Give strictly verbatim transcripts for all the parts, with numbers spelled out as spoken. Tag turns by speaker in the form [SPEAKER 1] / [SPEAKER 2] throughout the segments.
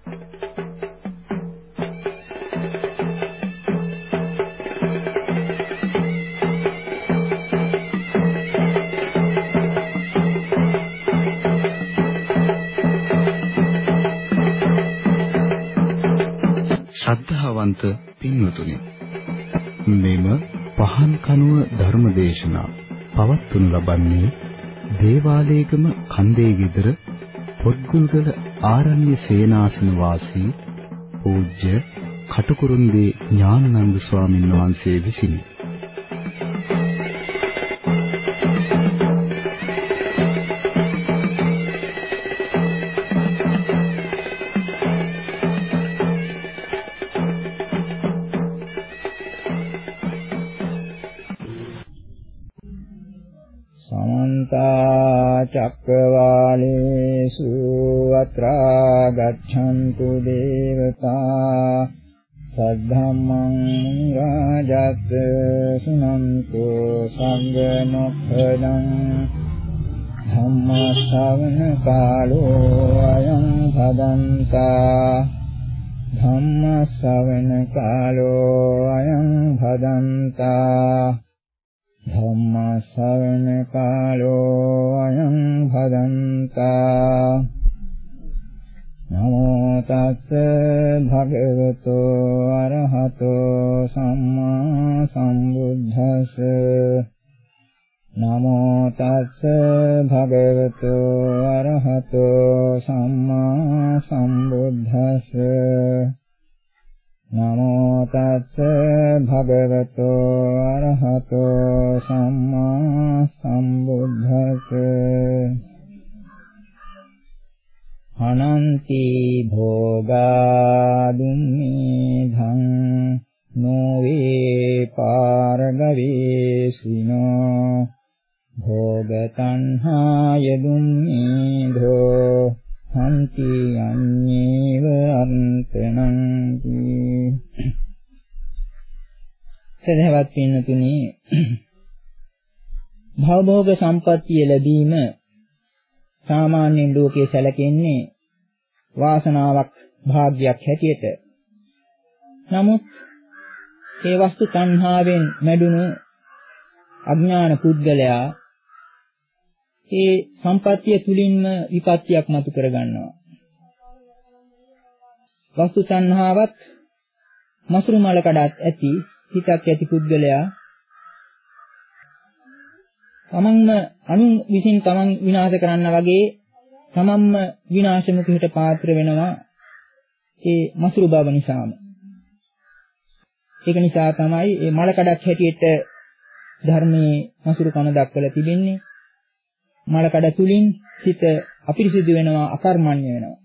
[SPEAKER 1] ශ්‍රද්ධාවන්ත පින්වතුනි, මෙම පහන් කනුව ධර්මදේශනා පවත්වනු ලබන්නේ දේවාලේගම කන්දේ විතර පොත්ගුල්ගල ආරණ්‍ය සේනාසන වාසී පූජ්‍ය කටුකුරුන්දී ඥානানন্দ ස්වාමීන් වහන්සේ විසිනි.
[SPEAKER 2] චක්කවාලේසු අත්‍රා ගච්ඡන්තු දේවතා සද්ධම්මං රාජත් සුනන්තු සංඝ මොක්ඛදං ධම්ම ශ්‍රවණ කාලෝ අයං භදන්තා ධම්ම ශ්‍රවණ කාලෝ අයං භදන්තා ධම්ම ශ්‍රවණ කාලෝ අයං භදන්තා නමෝ තස්ස භගවතු අරහතෝ සම්මා සම්බුද්දස්ස නමෝ තස්ස භගවතු අරහතෝ සම්මා සම්බුද්දස්ස නමෝ තස්ස භගවතු අරහතෝ සම්මා සම්බුද්දස්ස අනන්ති භෝගා දුම්මේධං නොවේ පාරගවේසිනෝ භෝග තණ්හාය දුම්මේධෝ හන්ති අඤ්ඤේව අන්තනං සදහවත් පින්නතුනි, භවභෝග සම්පත්තිය ලැබීම සාමාන්‍යයෙන් ලෝකයේ සැලකෙන්නේ වාසනාවක් භාග්යක් හැටියට. නමුත් ඒ වස්තු තණ්හාවෙන් මැඩුණු අඥාන පුද්ගලයා ඒ සම්පත්තිය තුලින්ම විපත්තියක් මතු කරගන්නවා. වස්තු තණ්හාවත් මසුරු මල කඩත් ඇති හිතක් ඇති පුද්ගලයා තමන්ම අනුන් විසින් තමන් විනාශ කරන්න වගේ තමන්ම විනාශමුඛයට පාත්‍ර වෙනවා ඒ මසුරු බව නිසාම. ඒක නිසා තමයි මේ මල කඩක් හැටියට ධර්මයේ මසුරුකම දක්වලා තිබෙන්නේ. මල කඩ තුලින් සිත අපිරිසිදු වෙනවා, අකර්මණ්‍ය වෙනවා.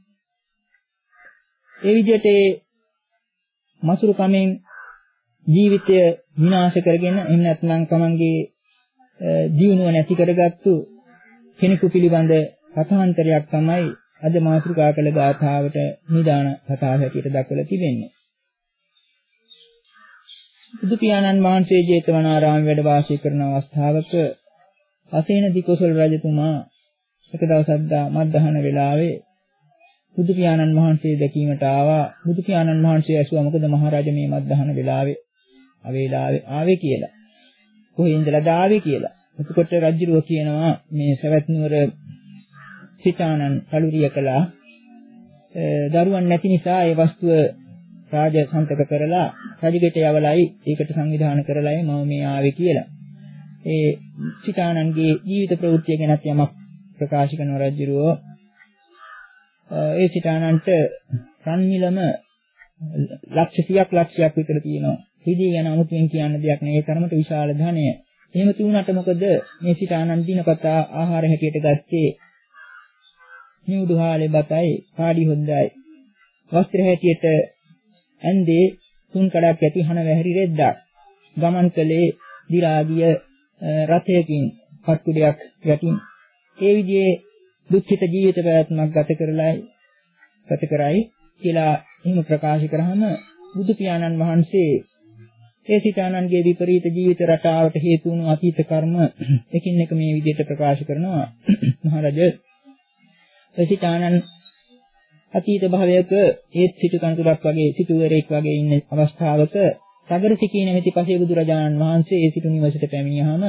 [SPEAKER 2] ඒ විදිහට මසුරු කමෙන් ජීවිතය විනාශ කරගෙන එහෙම නැත්නම් තමන්ගේ ජීවණය නැති කරගත්තු කෙනෙකු පිළිබඳ කථාන්තරයක් තමයි අද මාතෘකා කළ ගාථාවට නිදාන කතාව හැටියට දක්වලා තිබෙන්නේ. බුදු පියාණන් වහන්සේ ජේතවනාරාමයේ වැඩ වාසය කරන අවස්ථාවක අසේන දිකොසල් රජතුමා එක දවසක් දා මත්දහන වෙලාවේ බුදු පියාණන් වහන්සේ දැකීමට ආවා. බුදු පියාණන් වහන්සේ ඇසුවා මොකද මහරජා මේ මත්දහන වෙලාවේ අවේලාවේ ආවේ කියලා. කොහේ ඉඳලාද ආවේ කියලා. එතකොට රජුරෝ කියනවා මේ සවැත් නුවර සිතානන් කලුරිය කළා. දරුවන් නැති නිසා ඒ වස්තුව රාජ සන්තක කරලා රජගෙට යවලයි ඒකට සංවිධානය කරලායි මම මේ ආවේ කියලා. ඒ සිතානන්ගේ ජීවිත ප්‍රවෘත්තිය ගැනත් යමක් ප්‍රකාශ කරන රජුරෝ ඒ සිතානන්ට රන්මිලම ලක්ෂ සියයක් ලක්ෂයක් විතර තියෙනවා. හිදී ගැන අමුතුවෙන් කියන්න දෙයක් නෑ. ඒ තරමට විශාල ධනය. එහෙම තුනට මොකද මේ සිතානන් දිනපතා ආහාර හැටියට ගත්තේ නිවුඩු හාලේ බතයි, පාඩි හොද්දයි. වස්ත්‍ර හැටියට ඇඳේ තුන් කඩක් ඇති හන වැහැරි රෙද්දක්. ගමන් කළේ දිරාගිය රථයකින් පත්කුඩයක් යටින්. ඒ විදිහේ දුක්ඛිත ජීවිත පැවැත්මක් ගත කරලායි ගත කරයි කියලා එහෙම ප්‍රකාශ කරාම බුදු පියාණන් වහන්සේ ඒ සිතානන්ගේ විපරීත ජීවිත රටාවට හේතු වුණු අතීත කර්ම එකින් එක මේ විදිහට ප්‍රකාශ කරනවා. මහරජා ඒ සිතානන් අතීත භවයක ඒත් සිටු කඳුරක් වගේ සිටුවරෙක් වගේ ඉන්න අවස්ථාවක සගරසිකී නැමැති පසේ බුදුරජාණන් වහන්සේ ඒ සිටු නිවසට පැමිණියාම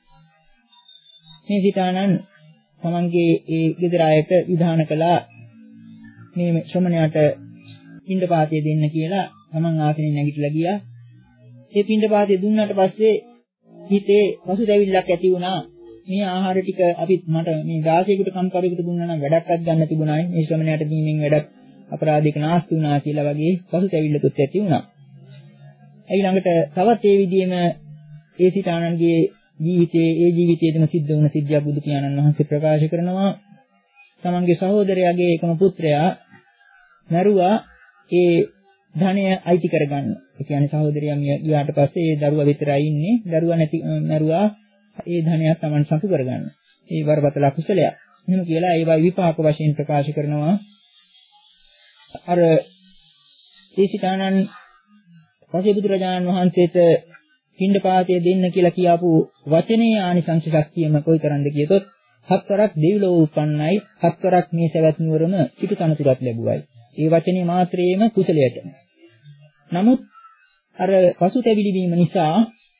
[SPEAKER 2] මේ සිතානන් තමන්ගේ ඒ ගෙදර අයට විධාන කළා මේ ශ්‍රමණයාට පින්ඩපාතය දෙන්න කියලා. තමන් ආසනෙන් නැගිටලා ගියා. ඒ පින්ඩපාතය දුන්නාට පස්සේ හිතේ පසුතැවිල්ලක් ඇති වුණා. මේ ආහාර ටික අපිත් මට මේ දාසයෙකුට කම්කරුවෙකුට දුන්නා නම් වැඩක්වත් ගන්න තිබුණායි. මේ ශ්‍රමණයාට දීමෙන් වැඩක් අපරාධයක නාස්ති වුණා කියලා වගේ පසුතැවිල්ලකුත් ඇති වුණා. ඊළඟට තවත් ඒ විදිහේම ඒ සිතානන්ගේ ජීවිතයේ ඒ ජීවිතයේදීම සිද්ධ වුණ සිද්ධියක් බුදු පියාණන් වහන්සේ ප්‍රකාශ කරනවා. තමන්ගේ සහෝදරයාගේ එකම පුත්‍රයා මරුවා ඒ ධනය අයිති කරගන්න. ඒ කියන්නේ සහෝදරයා ගියාට පස්සේ ඒ දරුවා විතරයි ඉන්නේ. දරුවා නැති මරුවා ඒ ධනයත් තමන් සතු කරගන්න. ඒ වරපතල කුසලයක්. එහෙම කියලා ඒවා විපාක වශයෙන් ප්‍රකාශ කරනවා. අර සීසිතානන් පසේ බුදුරජාණන් වහන්සේට පින්ඩපාතය දෙන්න කියලා කියාපු වචනේ ආනිසංස ශක්තියම කොයිතරම්ද කියතොත් හත්වරක් දෙවිලෝ උපන්නයි හත්වරක් මේ සවැත් නුවරම සිටු තනතුරක් ලැබුවයි. ඒ වචනේ මාත්‍රයේම කුසලයට. නමුත් අර පසුතැවිලි වීම නිසා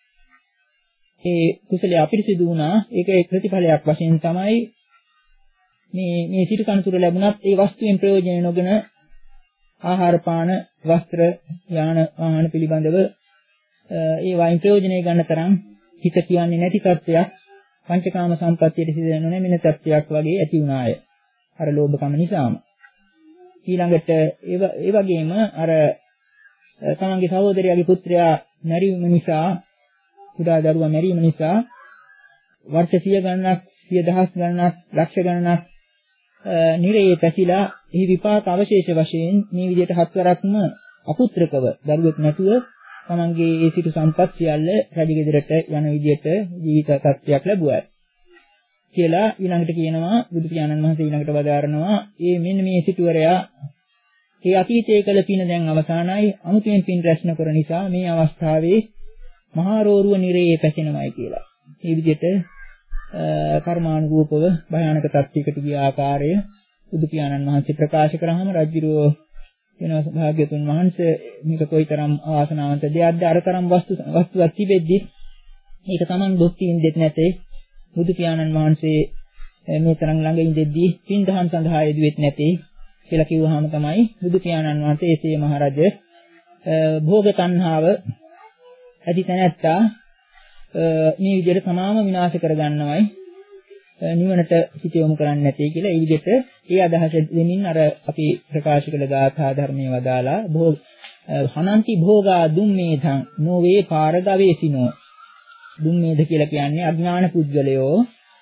[SPEAKER 2] ඒ කුසලයේ අපිරිසිදු වුණා. ඒකේ ප්‍රතිඵලයක් වශයෙන් තමයි මේ මේ සිටු තනතුර ලැබුණත් ඒ වස්තුවෙන් ප්‍රයෝජන නොගෙන ආහාර පාන වස්ත්‍ර යාන වාහන පිළිබඳව ඒ වයින් ප්‍රයෝජනය ගන්න තරම් හිත කියන්නේ නැති තත්ත්වයක් පංචකාම සම්පත්තියට සිදෙන නොනැමෙන තත්ත්වයක් වගේ ඇති වුණාය. අර ලෝභකම නිසාම. ඊළඟට ඒ වගේම අර තමන්ගේ සහෝදරයාගේ පුත්‍රයා මැරීම නිසා කුඩා දරුවා මැරීම නිසා වර්ෂ සිය ගණනක් සිය දහස් ගණනක් ලක්ෂ ගණනක් නිරයේ පැසිලා එහි විපාක අවශේෂ වශයෙන් මේ විදිහට හත්වරක්ම අපුත්‍රකව දරුවෙක් නැතුව තමන්ගේ ඒ සිටු සම්පත් සියල්ල රජගෙදරට යන විදිහට ජීවිත තත්ත්වයක් ලැබුවා කියලා ඊළඟට කියනවා බුදු පියාණන් වහන්සේ ඊළඟට වදාරනවා මේ මෙන්න මේ සිටුවරයා ඒ අතීතයේ කළ පින දැන් අවසానයි අමුතුවෙන් පින් රැස් නොකර නිසා මේ අවස්ථාවේ මහා රෝරුව නිරයේ පැසෙනවායි කියලා. මේ විදිහට කර්මානුරූපව භයානක තත්ත්වයකට ගිය ආකාරය බුදු පියාණන් වහන්සේ ප්‍රකාශ කරාම රජුරෝ වෙනස් භාග්‍යතුන් වහන්සේ මේක කොයිතරම් ආසනාවන්ත දෙයක්ද අරතරම් වස්තු වස්තුවක් තිබෙද්දි මේක Taman දුක් විඳෙත් නැතේ බුදු පියාණන් වහන්සේ මේ තරම් ළඟ ඉඳෙද්දී පින් දහම් සඳහා යෙදුවෙත් නැtei කියලා කිව්වහම තමයි බුදු පියාණන් වහන්සේ එසේ මහරජ භෝග තණ්හාව ඇති තැනැත්තා මේ විදිහට තමාම විනාශ කරගන්නවයි නිවනට සිත යොමු කරන්නේ නැtei කියලා ඒ විදිහට ඒ අදහස දෙමින් අර අපි ප්‍රකාශ කළ ගාථා ධර්මයේ වදාලා භෝග හනන්ති භෝගා දුම්මේධං නොවේ පාරදවේසිනෝ දුම්මේධ කියලා කියන්නේ අඥාන පුද්ගලයෝ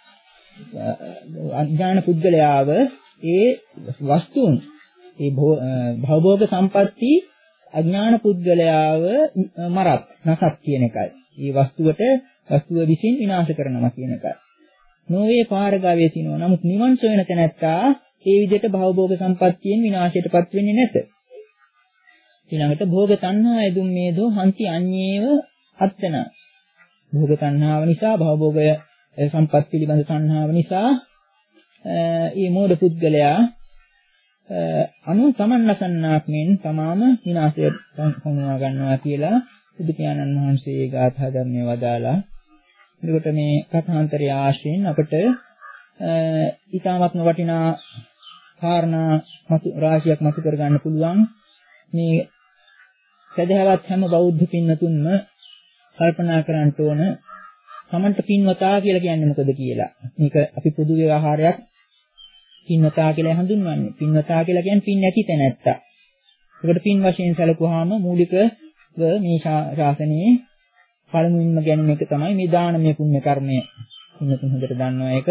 [SPEAKER 2] අඥාන පුද්ගලයාව ඒ වස්තුන් ඒ භවභෝග සම්පatti අඥාන පුද්ගලයාව මරත් නැසත් කියන එකයි. මේ වස්තුවට වස්තුව විසින් විනාශ කරනවා කියන එකයි. නොවේ පාරගාවේ සිනෝ. නමුත් නිවන් සොයන තැනැත්තා ඒ විදිහට භවභෝග සම්පත්තියෙන් විනාශයටපත් වෙන්නේ නැත. ඊළඟට භෝග තණ්හා යදුම් මේදෝ හන්ති අඤ්ඤේව අත්තන. භෝග තණ්හාව නිසා භවභෝග සම්පත් පිළිබඳ තණ්හාව නිසා ඒ මෝඩ පුද්ගලයා අනු තමන් ලසන්නාක් මෙන් තමාම විනාශයට පමුණවා ගන්නවා කියලා බුදු පියාණන් වහන්සේ ගාථා ධර්මයේ වදාලා. එතකොට මේ කථාන්තරය ආශ්‍රයෙන් අපට ඊටාත්ම වටිනා කාරණා මතු රාශියක් මතු කර ගන්න පුළුවන්. මේ සදහවත් හැම බෞද්ධ පින්වතුන්ම කල්පනා කරන්න ඕන තමන්ට පින්වතා කියලා කියන්නේ මොකද කියලා. මේක අපි පොදු ව්‍යවහාරයක් පින්වතා කියලා හඳුන්වන්නේ. පින්වතා කියලා කියන්නේ පින් නැති තැනැත්තා. ඒකට පින් වශයෙන් සැලකුවාම මූලිකව මේ ශාසනයේ පළමුවෙන්ම ගැනීම එක තමයි මේ දානමය පුණ්‍ය කර්මය. පින්වතුන් හොඳට දන්නවා ඒක.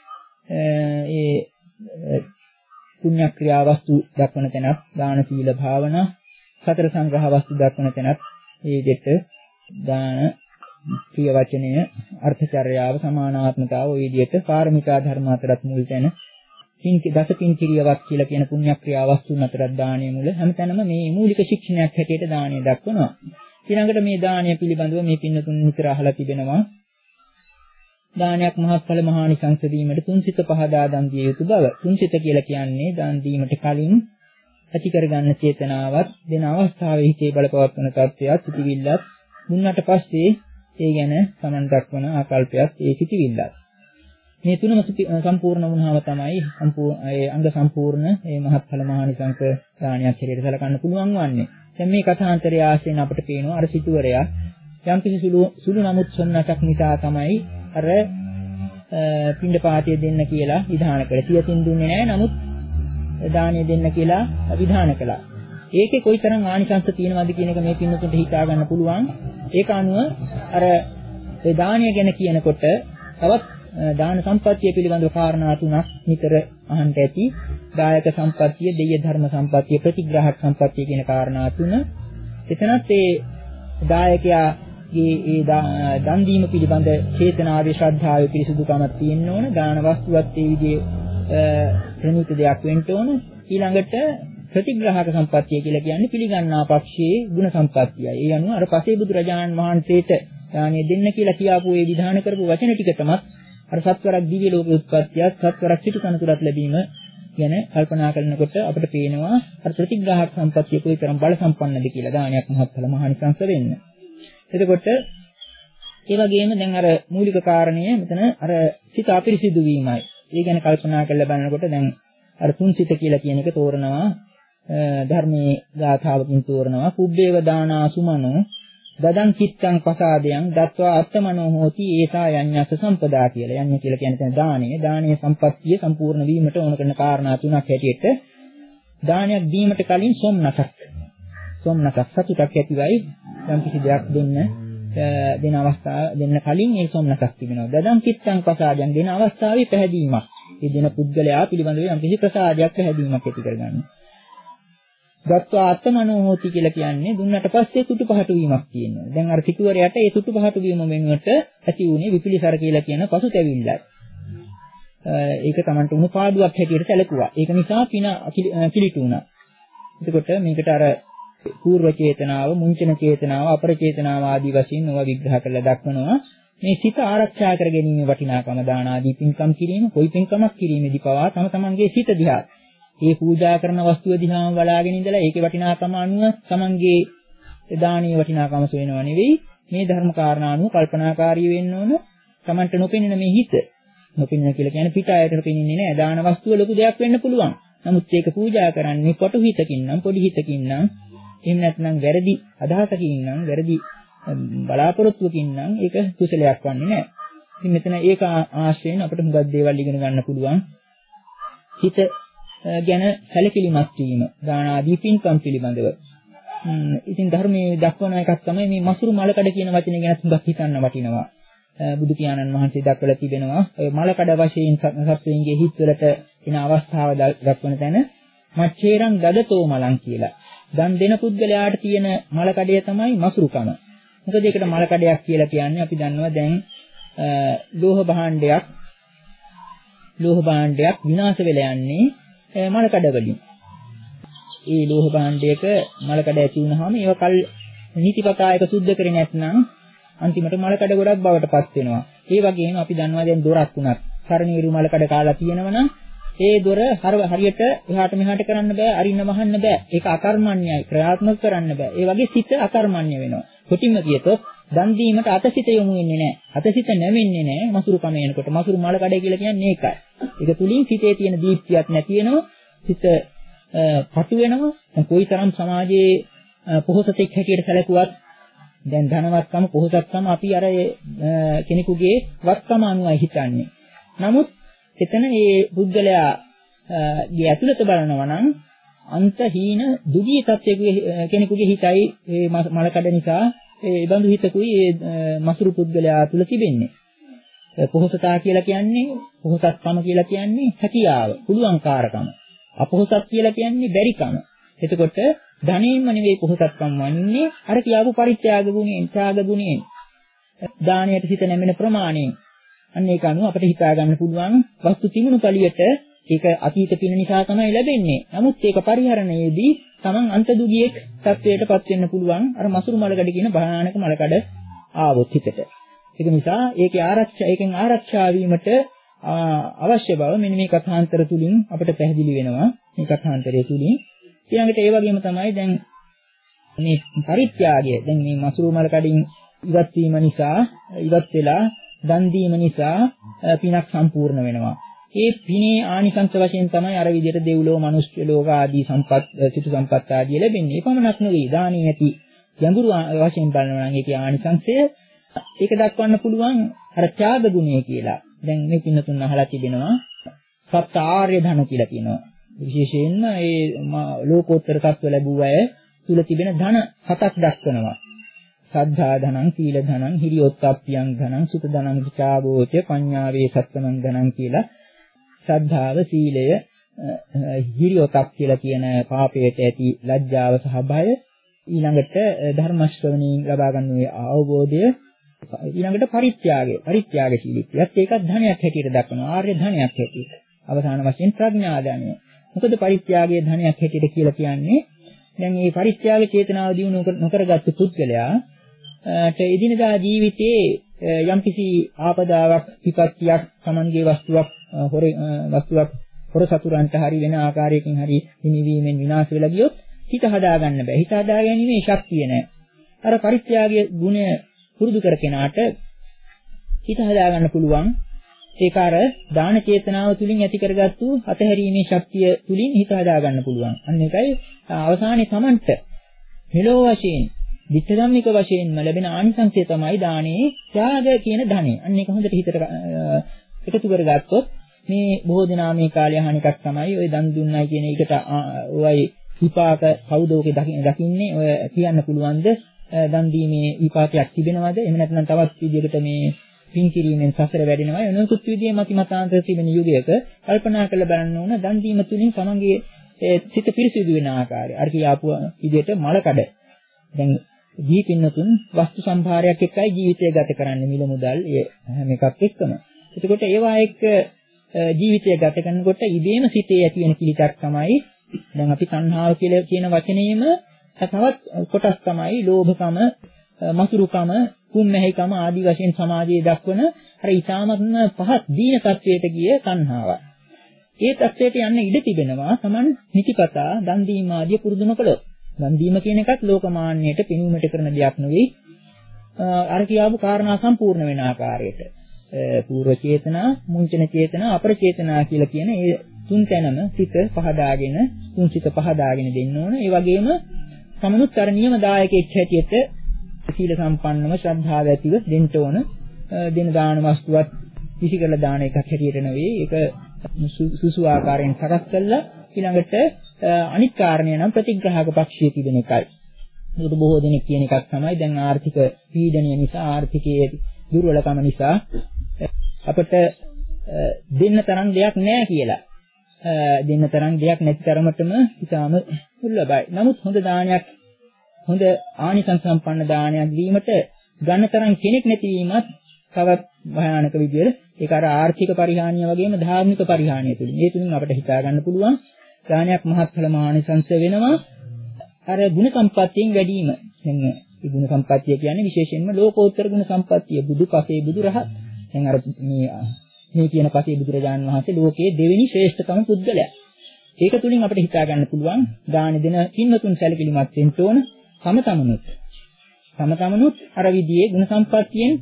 [SPEAKER 2] ඒ පුණ්‍ය ක්‍රියා වස්තු දක්වන තැනත් දාන සීල භාවනා සතර සංග්‍රහ වස්තු දක්වන තැනත් මේ දෙක දාන ප්‍රිය වචනය අර්ථචර්යාව සමානාත්මතාව ඔය විදිහට පාරමිතා ධර්ම අතරත් මුල් තැන පින් දස පින් කිරියාවක් කියලා කියන පුණ්‍ය ක්‍රියා වස්තුන් අතරත් දානය මුල හැමතැනම මේ මූලික ශික්ෂණයක් හැටියට දානය දක්වනවා. ඊළඟට මේ දානය පිළිබඳව මේ පින්නතුන් නිතර අහලා තිබෙනවා. දානයක් මහත්ඵල මහානිසංස වීමට තුන්සිත පහදා දන් දිය යුතු බව. තුන්සිත කියලා කියන්නේ දන් දීමට කලින් ඇති කරගන්න චේතනාවත් දෙන අවස්ථාවේ හිතේ බලපවත්වන තත්ත්වයක් සිටිවිල්ලත් දුන්නට පස්සේ ඒ ගැන Taman දක්වන ආකල්පයක් ඒ සිටිවිල්ලත් මේ තුනම සම්පූර්ණ වුණාම තමයි සම්පූර්ණ ඒ අංග සම්පූර්ණ ඒ මහත්ඵල මහානිසංස දානයක් හැටියට සැලකන්න පුළුවන් වන්නේ. දැන් මේ කථාන්තරය ආශ්‍රයෙන් අපිට පේනවා අර සිටුවරයා යම් කිසි සුළු සුළු නමුත් සොන්නටක් නිසා තමයි අර පින්ඩ පාතය දෙන්න කියලා විධාන කළේ. සියතින් දුන්නේ නැහැ නමුත් දානය දෙන්න කියලා විධාන කළා. ඒකේ කොයිතරම් ආනිසංස තියෙනවද කියන එක මේ පින්නතුන්ට හිතා ගන්න පුළුවන්. ඒක අනුව අර ඒ දානය ගැන කියනකොට තවත් දාන සම්පත්තිය පිළිබඳව කාරණා තුනක් නිතර අහන්න ඇති. දායක සම්පත්තිය, දෙය ධර්ම සම්පත්තිය, ප්‍රතිග්‍රාහක සම්පත්තිය කියන කාරණා තුන. එතනත් ඒ දායකයාගේ ඒ දන් දීම පිළිබඳ චේතනාවේ ශ්‍රද්ධාවේ පිරිසුදුකමක් තියෙන්න ඕන. දාන වස්තුවත් ඒ විදිහේ ප්‍රණීත දෙයක් වෙන්න ඕන. ඊළඟට ප්‍රතිග්‍රාහක සම්පත්තිය කියලා කියන්නේ පිළිගන්නා පක්ෂයේ ගුණ සම්පත්තියයි. ඒ අනුව අර පසේ බුදුරජාණන් වහන්සේට දානය දෙන්න කියලා කියාපු ඒ විධාන කරපු වචන ටික තමයි අර සත්වරක් දිව්‍ය ලෝකේ උත්පත්තියත් සත්වරක් සිටු කනතුරත් ලැබීම ගැන කල්පනා කරනකොට අපිට පේනවා අර ප්‍රතිග්‍රාහක සම්පත්තිය කොයිතරම් බල සම්පන්නද කියලා දානයක් මහත්ඵල මහානිසංස වෙන්න. එතකොට ඒ වගේම දැන් අර මූලික කාරණය මෙතන අර සිත අපිරිසිදු වීමයි. ඒ ගැන කල්පනා කරලා බලනකොට දැන් අර තුන් සිත කියලා කියන එක තෝරනවා ධර්මයේ ගාථාවකින් තෝරනවා කුබ්බේව දානා සුමනෝ දදං චිත්තං පසාදයන් දත්වා අත්තමනෝ හෝති ඒසා යඤ්ඤස්ස සම්පදා කියලා. යඤ්ඤ කියලා කියන්නේ දානය. දානයේ සම්පත්තිය සම්පූර්ණ වීමට ඕන කරන කාරණා තුනක් හැටියට දානයක් දීමට කලින් සොම්නසක්. සොම්නසක් සතුටක් ඇතිවයි යම් කිසි දෙයක් දෙන්න දෙන අවස්ථාව දෙන්න කලින් ඒ සොම්නසක් තිබෙනවා. දදං චිත්තං පසාදයන් දෙන අවස්ථාවේ පැහැදීමක්. ඒ දෙන පුද්ගලයා පිළිබඳව යම් කිසි ප්‍රසාදයක් පැහැදීමක් ඇති කරගන්නවා. දත්වා අත්තමනෝ හෝති කියලා කියන්නේ දුන්නට පස්සේ තුටු පහටු වීමක් තියෙනවා. දැන් අර සිටුවරයට ඒ තුටු පහටු වීම වෙනුවට ඇති වුණේ විපිලිසර කියලා කියන පසුතැවිල්ලයි. ඒක Tamanට උණු පාඩුවක් හැටියට සැලකුවා. ඒක නිසා පින කිලිටු වුණා. එතකොට මේකට අර పూర్ව චේතනාව, මුංචන චේතනාව, අපර චේතනාව ආදී වශයෙන් ඒවා විග්‍රහ කරලා දක්වනවා. මේ සිත ආරක්ෂා කර ගැනීම වටිනාකම දාන ආදී පින්කම් කිරීම, කොයි පින්කමක් කිරීමේදී පවා තම තමන්ගේ සිත දිහා ඒ පූජා කරන වස්තුව දිහාම බලාගෙන ඉඳලා ඒකේ වටිනාකම අනුව තමන්ගේ දානීය වටිනාකම සොයනව නෙවෙයි මේ ධර්ම කාරණා අනුව කල්පනාකාරී වෙන්න ඕන. තමන්ට නොපෙනෙන මේ හිත නොපෙනෙන කියලා කියන්නේ පිට ආයතන පෙනෙන්නේ නැහැ. දාන වස්තුව ලොකු දෙයක් වෙන්න පුළුවන්. නමුත් ඒක පූජා කරන්නේ කොටු හිතකින් නම් පොඩි හිතකින් නම් එහෙම නැත්නම් වැරදි අදහසකින් නම් වැරදි බලාපොරොත්තුවකින් නම් ඒක කුසලයක් වන්නේ නැහැ. ඉතින් මෙතන ඒක ආශ්‍රයෙන් අපිට හුඟක් දේවල් ඉගෙන ගන්න පුළුවන්. හිත ගැන සැලකිලිමත් වීම දාන ආදී පින්කම් පිළිබඳව. ඉතින් ධර්මයේ දක්වන එකක් තමයි මේ මසුරු මලකඩ කියන වචනේ ගැන හුඟක් හිතන්න වටිනවා. බුදු පියාණන් වහන්සේ දක්වලා තිබෙනවා ඔය මලකඩ වශයෙන් සත්වයන්ගේ හිත්වලට එන අවස්ථාව දක්වන තැන මච්චේරං ගදතෝ මලං කියලා. දන් දෙන පුද්ගලයාට තියෙන මලකඩය තමයි මසුරුකම. මොකද ඒකට මලකඩයක් කියලා කියන්නේ අපි දන්නවා දැන් ලෝහ භාණ්ඩයක් ලෝහ භාණ්ඩයක් විනාශ වෙලා යන්නේ මලකඩ වලින්. ඒ ලෝහ භාණ්ඩයක මලකඩ ඇති වුනහම ඒව කල් නීතිපතායක සුද්ධ කරේ නැත්නම් අන්තිමට මලකඩ ගොඩක් බවට පත් වෙනවා. ඒ වගේම අපි දන්නවා දැන් දොරක් උනත් කරණීරු මලකඩ කාලා තියෙනවනම් ඒ දොර හරියට එහාට මෙහාට කරන්න බෑ, අරින්න වහන්න බෑ. ඒක අකර්මණ්‍යයි, ක්‍රියාත්මක කරන්න බෑ. ඒ වගේ සිත අකර්මණ්‍ය වෙනවා. කොටින්ම කියතොත් දන් දීමට අතසිත යොමු වෙන්නේ නැහැ. අතසිත නැවෙන්නේ නැහැ මසුරු කම එනකොට. මසුරු මලකඩ කියලා කියන්නේ ඒකයි. ඒක තුලින් සිතේ තියෙන දීප්තියක් නැති වෙනවා. සිත පටු වෙනවා. දැන් කොයිතරම් සමාජයේ පොහොසතෙක් හැටියට සැලකුවත් දැන් ධනවත්කම පොහොසත්කම අපි අර කෙනෙකුගේ වත්කම අනුවයි හිතන්නේ. නමුත් එතන මේ පුද්ගලයාගේ ඇතුළත බලනවා නම් අන්තහීන දුගී තත්ත්වයක කෙනෙකුගේ හිතයි මේ මලකඩ නිසා ඒ බඳු හිතකුයි ඒ මසුරු පුද්ගලයා තුළ තිබෙන්නේ. පොහොසතා කියලා කියන්නේ පොහොසත්කම කියලා කියන්නේ හැකියාව, පුළුවන්කාරකම. අපොහොසත් කියලා කියන්නේ බැරිකම. එතකොට ධනෙින්ම නෙවෙයි පොහොසත්කම් වන්නේ අර කියාපු පරිත්‍යාග ගුණයෙන්, ත්‍යාග ගුණයෙන්, දානයට සිත නැමෙන ප්‍රමාණයෙන්. අන්න ඒක අනුව අපිට හිතා ගන්න පුළුවන් වස්තු තිබුණු කලියට ඒක අතීත පින නිසා තමයි ලැබෙන්නේ. නමුත් ඒක පරිහරණයේදී Taman අන්තදුගියෙක් තත්වයටපත් වෙන්න පුළුවන් අර මසුරු මලකඩ කියන භයානක මලකඩ ආවොත් හිතට. ඒක නිසා ඒකේ ආරක්ෂා ඒකෙන් ආරක්ෂා වීමට අවශ්‍ය බව මෙන්න මේ කථාන්තර තුලින් අපිට පැහැදිලි වෙනවා. මේ කථාන්තරය තුලින් ඊළඟට ඒ වගේම තමයි දැන් මේ පරිත්‍යාගය. දැන් මේ මසුරු මල කඩින් ඉවත් වීම නිසා ඉවත් වෙලා දන් දීම නිසා පිනක් සම්පූර්ණ වෙනවා. ඒ පිනේ ආනිසංස වශයෙන් තමයි අර විදිහට දෙව්ලෝ, මනුෂ්‍ය ලෝක ආදී සම්පත්, සිතු සම්පත් ආදී ලැබෙන්නේ. පමණක් නෙවෙයි දානීය ඇති ගැඹුරු වශයෙන් බලනවා නම් ඒකේ ආනිසංසය ඒක දක්වන්න පුළුවන් අර ත්‍යාග ගුණය කියලා. දැන් මේ පින්නතුන් අහලා තිබෙනවා සප්ත ආර්ය ධන කියලා කියනවා. විශේෂයෙන්ම ඒ ලෝකෝත්තර තත්ත්ව ලැබුව අය තුල තිබෙන ධන හතක් දක්වනවා. සද්ධා ධනං, සීල ධනං, හිරියොත්ප්පියං ධනං, සුත ධනං, විචාගෝච, පඤ්ඤාවේ සත්තමං ධනං කියලා. ශ්‍රද්ධාව, සීලය, හිරියොතක් කියලා කියන පාපයට ඇති ලැජ්ජාව සහ බය, ඊළඟට ධර්ම ශ්‍රවණයෙන් ලබා ගන්න අවබෝධය, ඊළඟට පරිත්‍යාගය, පරිත්‍යාගශීලීත්වයත් ඒකත් ධනයක් හැටියට දක්වනවා. ආර්ය ධනයක් හැටියට. අවසාන වශයෙන් ප්‍රඥා ධනය. මොකද පරිත්‍යාගයේ ධනයක් හැටියට කියලා කියන්නේ දැන් මේ පරිත්‍යාග චේතනාව දිනු නොකරගත්තු පුද්ගලයා එදිනදා ජීවිතයේ යම්කිසි ආපදාවක්, විපත්තියක්, Tamanගේ වස්තුවක් හොර වස්තුවක් හොර සතුරන්ට හරි වෙන ආකාරයකින් හරි හිමිවීමෙන් විනාශ වෙලා ගියොත් හිත හදා ගන්න බෑ. හිත හදා ගැනීමේ ශක්තිය නැහැ. අර පරිත්‍යාගයේ ගුණය පුරුදු කර කෙනාට හිත හදා ගන්න පුළුවන්. ඒක අර දාන චේතනාව තුලින් ඇති කරගත්තු අතහැරීමේ ශක්තිය තුලින් හිත හදා ගන්න පුළුවන්. අන්න ඒකයි අවසානයේ Tamanට මෙලෝ වශයෙන් විත්තරම්නික වශයෙන්ම ලැබෙන ආනිසංසය තමයි දානේ ත්‍යාග කියන ධනෙ. අන්න ඒක හොඳට හිතට එකතු කරගත්තොත් මේ බොහෝ දෙනා මේ කාලේ අහන එකක් තමයි ඔය දන් දුන්නයි කියන එකට ඔයයි විපාක කවුද ඔකේ දකින්නේ ඔය කියන්න පුළුවන්ද දන් දීමේ විපාකයක් තිබෙනවද? එහෙම නැත්නම් තවත් විදිහකට මේ පින් කිරීමෙන් සසර වැඩෙනවා. එනකුත් විදිහේ මති මතාන්තර තිබෙන යුගයක කල්පනා කරලා බලන්න ඕන දන් දීම තුළින් තමන්ගේ සිත පිරිසිදු වෙන ආකාරය. අර කියාපු විදිහට මලකඩ. දැන් දීපින්නතුන් වස්තු සම්භාරයක් එක්කයි ජීවිතය ගත කරන්නේ මිල මුදල් ඒ හැම එකක් එක්කම. එතකොට ඒවා එක්ක ජීවිතය ගත කරනකොට ඉබේම සිතේ ඇති වෙන පිළිතක් තමයි දැන් අපි තණ්හාව කියලා කියන වචනේම තවත් කොටස් තමයි ලෝභකම, මසුරුකම, කුම්මැහිකම ආදී වශයෙන් සමාජයේ දක්වන අර ඊ타මත්ම පහත් දීන තත්වයට ගිය තණ්හාවක්. ඒ තත්වයට යන්න ඉඩ තිබෙනවා Taman නිතිපතා දන් දීම ආදී පුරුදු නොකළොත්. දන් දීම කියන එකත් ලෝකමාන්‍යයට පිනීමට කරන දෙයක් නෙවෙයි. අර කියාපු කාරණා සම්පූර්ණ වෙන ආකාරයට. පූර්ව චේතනා, මුංචන චේතනා, අපර චේතනා කියලා කියන මේ තුන් තැනම සිත පහදාගෙන, තුන් සිත පහදාගෙන දෙන්න ඕන. ඒ වගේම සමනුත් අර නියම දායකෙක් හැටියට සීල සම්පන්නව ශ්‍රද්ධාව ඇතිව දෙන්න ඕන. දෙන දාන වස්තුවත් කිසි කරලා දාන එකක් හැටියට නෙවෙයි. ඒක සුසු ආකාරයෙන් සකස් කළා. ඊළඟට අනිත් කාරණය නම් ප්‍රතිග්‍රහක පක්ෂයේ තිබෙන එකයි. මේක බොහෝ දෙනෙක් කියන එකක් තමයි දැන් ආර්ථික පීඩනය නිසා, ආර්ථිකයේ දුර්වලකම නිසා අපිට දෙන්න තරම් දෙයක් නැහැ කියලා. දෙන්න තරම් දෙයක් නැති තරමටම ඉතාම දුර්ලභයි. නමුත් හොඳ දානයක්, හොඳ ආනිසංස සම්පන්න දානයක් දීමට ගන්න තරම් කෙනෙක් නැතිවීමත් තවත් භයානක විදියට ඒක අර ආර්ථික පරිහානිය වගේම ධාර්මික පරිහානිය තුලින් ඒ තුලින් අපිට හිතා ගන්න පුළුවන් දානයක් මහත්ඵල මානිසංස වෙනවා. අර ගුණ සම්පත්තියෙන් වැඩිම. දැන් මේ ගුණ සම්පත්තිය කියන්නේ විශේෂයෙන්ම ලෝකෝත්තර ගුණ සම්පත්තිය. බුදු පසේ බුදු රහත්. දැන් අර මේ මේ කියන පසේ බුදුරජාණන් වහන්සේ ලෝකයේ දෙවෙනි ශ්‍රේෂ්ඨතම පුද්ගලයා. ඒක තුලින් අපිට හිතා ගන්න පුළුවන් දාන දෙන පින්වතුන් සැලකිලිමත් වෙන්න ඕන. තම තමනුත්. තම තමනුත් අර විදිහේ ගුණ සම්පත්තියෙන්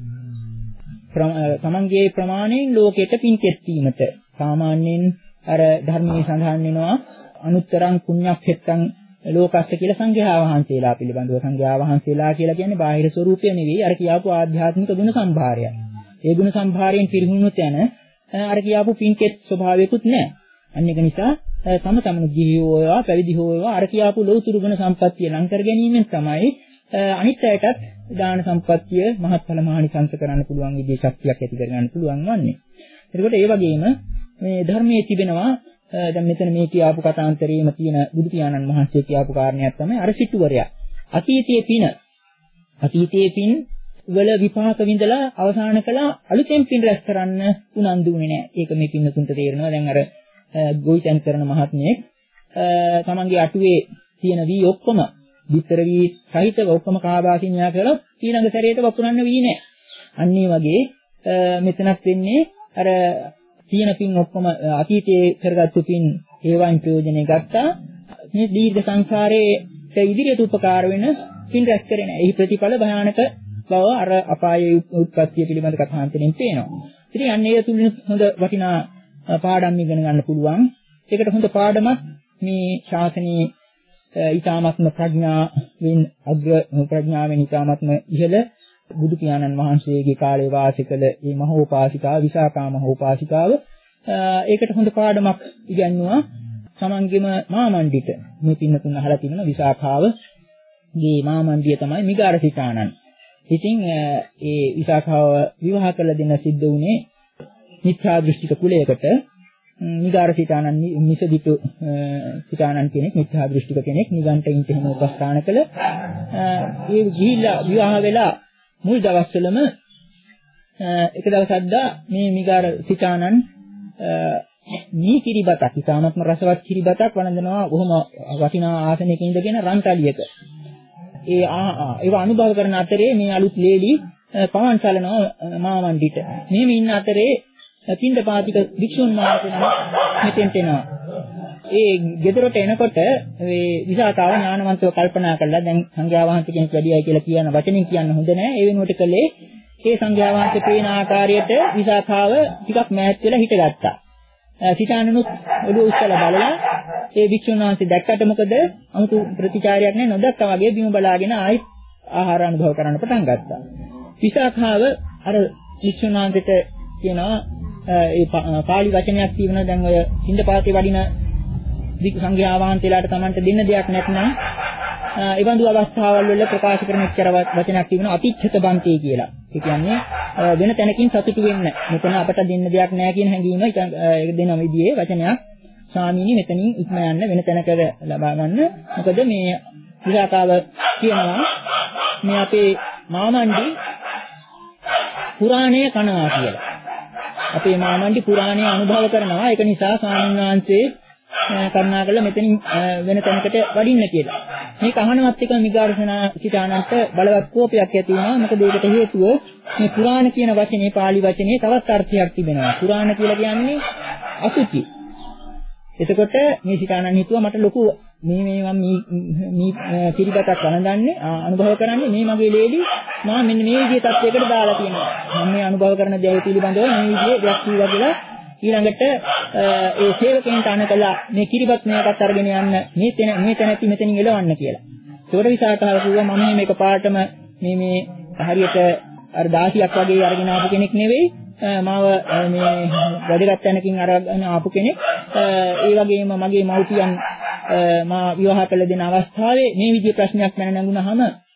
[SPEAKER 2] තමන්ගේ ප්‍රමාණයෙන් ලෝකෙට පින්කෙත් වීමට සාමාන්‍යයෙන් අර ධර්මයේ සඳහන් වෙනවා අනුත්තරං පුඤ්ඤක්ඛෙත්තං ලෝකස්ස කියලා සංඝයා වහන්සේලා පිළිබඳව. සංඝයා වහන්සේලා කියලා කියන්නේ බාහිර ස්වરૂපය නෙවෙයි අර කියාපු ආධ්‍යාත්මික ගුණ සම්භාරය. ඒ ගුණ සම්භාරයෙන් පිරිහුණු තැන අර කියාපු පින්කෙත් ස්වභාවයකුත් නැහැ. අන්න ඒක නිසා තම තමනු ජීවෝ වේවා පැවිදි හෝ වේවා අර කියාපු ලෞතුරු ගුණ සම්පත්තිය ලං කර ගැනීමෙන් තමයි අනිත් අයටත් දාන සම්පත්තිය මහත්ඵල මහානිසංස කරන්න පුළුවන් විදිහේ ශක්තියක් ඇති කර ගන්න පුළුවන් වන්නේ. එතකොට ඒ වගේම මේ ධර්මයේ තිබෙනවා දැන් මෙතන මේ කියාපු කතාන්තරයේම තියෙන බුදු පියාණන් වහන්සේ කියාපු කාරණයක් තමයි අර සිටුවරයා. අතීතයේ පින අතීතයේ පින් වල විපාක විඳලා අවසාන කළා අලුතෙන් පින් රැස් කරන්න උනන්දු වෙන්නේ නැහැ. ඒක මේ පින්නතුන්ට තේරෙනවා. දැන් අර ගොවිතැන් කරන මහත්මයෙක් තමන්ගේ අටුවේ තියෙන වී ඔක්කොම විතර වී සහිතව ඔක්කොම කාබාසිනියා කරලා ඊළඟ සැරේට වපුරන්න වී නැහැ. අන්න ඒ වගේ මෙතනක් වෙන්නේ අර තියෙන පින් ඔක්කොම අතීතයේ කරගත්තු පින් ඒවායින් ප්‍රයෝජනෙ ගත්තා. මේ දීර්ඝ සංසාරයේ ඉදිරියට උපකාර වෙන පින් රැස් කරගෙන එහි ප්‍රතිඵල භයානක බව අර අපායේ උත්පත්තිය පිළිබඳ කථාන්තරයෙන් පේනවා. ඉතින් අන්න ඒ තුලින් හොඳ වටිනා පාඩම් ඉගෙන ගන්න පුළුවන්. ඒකට හොඳ පාඩමක් මේ ශාසනයේ ඊ타මත්ම ප්‍රඥාවෙන් අග්‍ර ප්‍රඥාවෙන් ඊ타මත්ම ඉහළ බුදු පියාණන් වහන්සේගේ කාලේ වාසය කළ මේ මහෝපාසිකාව විසාකා මහෝපාසිකාව ඒකට හොඳ පාඩමක් ඉගන්නුවා. සමන්ගෙම මාමණ්ඩිට මේ පින්නතුන් අහලා තිබෙන විසාකාවගේ මාමණ්ඩිය තමයි මිගාරසිතානන්. ඉතින් ඒ විසාකාව විවාහ කළ දෙන සිද්ධ වුණේ මිත්‍යා දෘෂ්ටික කුලයකට. මිගාරසිතානන් මිසදිතු සිතානන් කෙනෙක් මිත්‍යා දෘෂ්ටික කෙනෙක් නිගණ්ඨයින්ට එහෙම උපස්ථාන කළ ඒ ගිහිල්ලා විවාහ වෙලා මුල් දවස්වලම එක දවසක් මේ මිගාරසිතානන් මේ කිරිබතක් ඉතාමත්ම රසවත් කිරිබතක් වළඳනවා. බොහොම වටිනා ආසනයක ඉඳගෙන රන්තලියක. ඒ ආ ඒව අනුභව කරන අතරේ මේ අලුත් ලේලි පවන් සලනවා මාමණ්ඩිට. මේ ඉන්න අතරේ පින්ඩපාතික වික්ෂුන් වහන්සේ මෙතෙන්ට එනවා. ඒ ගෙදරට එනකොට මේ විසාකාව ඥානවන්තව කල්පනා කළා දැන් සංඝයා වහන්සේ කෙනෙක් වැඩියයි කියලා කියන වචනෙන් කියන්න හොඳ නෑ. ඒ වෙනුවට කළේ ඒ සංඝයා වහන්සේ පේන ආකාරයට විසාකාව ටිකක් මෑත් වෙලා හිටගත්තා. සිතානනුත් ඔළුව උස්සලා බලලා ඒ වික්ෂුන් වහන්සේ දැක්කට මොකද 아무තු ප්‍රතිචාරයක් නැහැ. නොදැක්කා වගේ බිම බලාගෙන ආයෙත් ආහාර අනුභව කරන්න පටන් ගත්තා. විසාකාව අර වික්ෂුන් වහන්සේට කියනවා ඒ පාලි වචනයක් කියනවා දැන් ඔය පින්ඩපාතේ වඩින සංඝයා වහන්සේලාට Tamanට දෙන්න දෙයක් නැත්නම් ඒ බඳු අවස්ථාවල් වල ප්‍රකාශ කරන එච්චර වචනයක් කියනවා අතිච්ඡත බන්තේ කියලා. ඒ කියන්නේ වෙන තැනකින් සතුටු වෙන්න. මෙතන අපට දෙන්න දෙයක් නැහැ කියන හැඟීම ඒක දෙන විදිහේ වචනයක්. ස්වාමීනි මෙතනින් ඉක්ම යන්න වෙන තැනකට ලබා ගන්න. මොකද මේ විසාකාව කියනවා මේ අපේ මාමණ්ඩි පුරාණය කනවා කියලා. අපේ මාමණ්ඩි පුරාණය අනුභව කරනවා. ඒක නිසා ස්වාමීන් වහන්සේ කරුණාකරලා මෙතනින් වෙන තැනකට වඩින්න කියලා. මේක අහනවත් එක මිගාරසනා සිතානන්ට බලවත් කෝපයක් ඇති වුණා. මොකද ඒකට හේතුව මේ පුරාණ කියන වචනේ පාලි වචනේ තවත් අර්ථයක් තිබෙනවා. පුරාණ කියලා කියන්නේ අසුචි. එතකොට මේ සිතානන් හිතුවා මට ලොකු මේ මේ මම මේ පිළිබතක් වළඳන්නේ අනුභව කරන්නේ මේ මගේ ලේලි මම මෙන්න මේ විදිහේ තත්යකට දාලා තියෙනවා. මම මේ අනුභව කරන දේ පිළිබඳව මේ විදිහේ දෙයක් කිව්වා කියලා ඊළඟට ඒ සේවකයන්ට අනකලා මේ කිරිබත් මේකත් අරගෙන යන්න මේ තැන මේ තැනති මෙතනින් එලවන්න කියලා. ඒකට විසාකාව කිව්වා මම මේක පාටම මේ මේ හරියට අර දාසියක් වගේ අරගෙන ආපු කෙනෙක් නෙවෙයි. මාව මේ වැඩගත් තැනකින් අරගෙන ආපු කෙනෙක්. ඒ වගේම මගේ මව්පියන් මා විවාහ කළ දෙන අවස්ථාවේ මේ විදිහේ ප්‍රශ්නයක් මැන නැගුණාම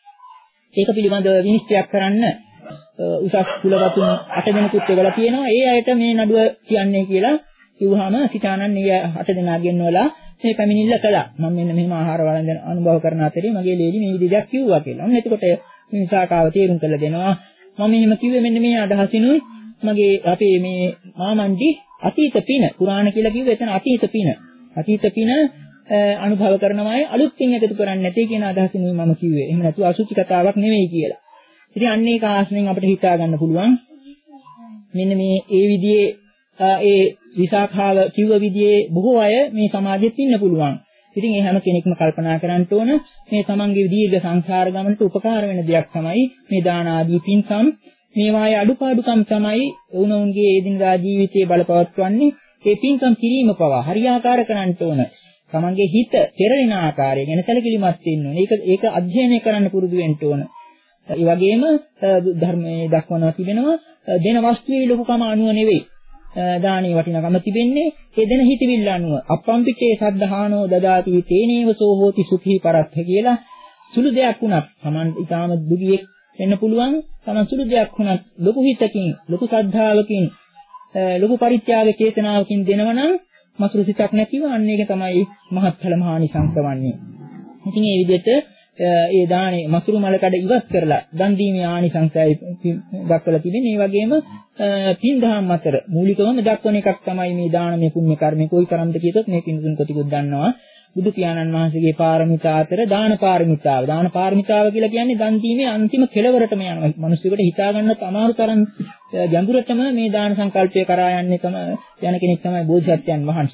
[SPEAKER 2] ඒක පිළිබඳව විනිශ්චයක් කරන්න උසස් කුලවතුන් අට දෙනෙකුත් එවලා තියෙනවා. ඒ අයට මේ නඩුව කියන්නේ කියලා කිව්වහම සිතානන් ඊය අට දෙනා ගෙන්නවලා මේ පැමිණිල්ල කළා. මම මෙන්න මෙහෙම ආහාර වළඳන අනුභව කරන අතරේ මගේ ලේලි මේ විදිහක් කිව්වා කියලා. ඔන්න එතකොට මේ විසාකාව තීරුම් කළ දෙනවා. මම මෙහෙම කිව්වේ මෙන්න මේ අදහසිනුයි මගේ අපේ මේ මාමණ්ඩි අතීත පින පුරාණ කියලා කිව්වේ එතන අතීත පින. අතීත පින අනුභව කරනවායි අලුත් පින් එකතු කරන්නේ නැtei කියන අදහසිනුයි මම කිව්වේ. එහෙම නැතුව අසුචි කතාවක් නෙවෙයි කියලා. ඉතින් අන්න ඒක ආශ්‍රයෙන් අපිට හිතා ගන්න පුළුවන්. මෙන්න මේ ඒ විදිහේ ඒ විසාඛාව කිව්ව විදිහේ බොහෝ අය මේ සමාජෙත් ඉන්න පුළුවන්. ඉතින් ඒ හැම කෙනෙක්ම කල්පනා කරන්න ඕන මේ තමන්ගේ දීර්ඝ සංසාර ගමනට උපකාර වෙන දෙයක් තමයි මේ දාන ආදී පින්කම්. මේවායේ අඩුපාඩුකම් තමයි වුණුන්ගේ එදිනදා ජීවිතයේ බලපවත්වන්නේ. ඒ පින්කම් කිරීම පවා හරියාකාර කරන්න ඕන. තමන්ගේ හිත පෙරලෙන ආකාරය ගැන සැලකිලිමත් වෙන්න ඕන. ඒක ඒක අධ්‍යයනය කරන්න පුරුදු වෙන්න ඕන. ඒ වගේම ධර්මයේ දක්වනවා තිබෙනවා දෙන වස්තුවේ ලොකුකම අනුව නෙවෙයි දානීය වටිනාකම තිබෙන්නේ ඒ දෙන හිතවිල්ල අනුව. අප්පම්පිකේ සද්ධානෝ දදාති තේනේව සෝ හෝති සුඛී පරත්ථ කියලා සුළු දෙයක් වුණත් Taman ඊටාම දුගියෙක් වෙන්න පුළුවන්. Taman සුළු දෙයක් වුණත් ලොකු හිතකින් ලොකු ශ්‍රද්ධාවකින් ලොකු පරිත්‍යාග චේතනාවකින් දෙනවනම් මසුරු සිතක් නැතිව අන්න ඒක තමයි මහත්ඵල මහානිසංස වන්නේ. ඉතින් මේ විදිහට ඒ දානේ මසුරු මල කඩ ඉවත් කරලා දන් දීමේ ආනිසංසයයි දක්වලා තිබෙනවා. ඒ වගේම පින් දහම් අතර මූලිකවම දක්වන එකක් තමයි මේ දානමය පුණ්‍ය කර්මය. කොයි තරම්ද කියතොත් මේ පින් තුන කොටිකුත් දන්නවා. බුදු පියාණන් වහන්සේගේ පාරමිතා අතර දාන පාරමිතාව. දාන පාරමිතාව කියලා කියන්නේ දන් දීමේ අන්තිම කෙලවරටම යනවා. මිනිස්සුන්ට හිතා ගන්නත් අමාරු තරම් ගැඹුරටම මේ දාන සංකල්පය කරා යන්නේ තමයි යන කෙනෙක් තමයි බෝධිසත්වයන් වහන්සේ.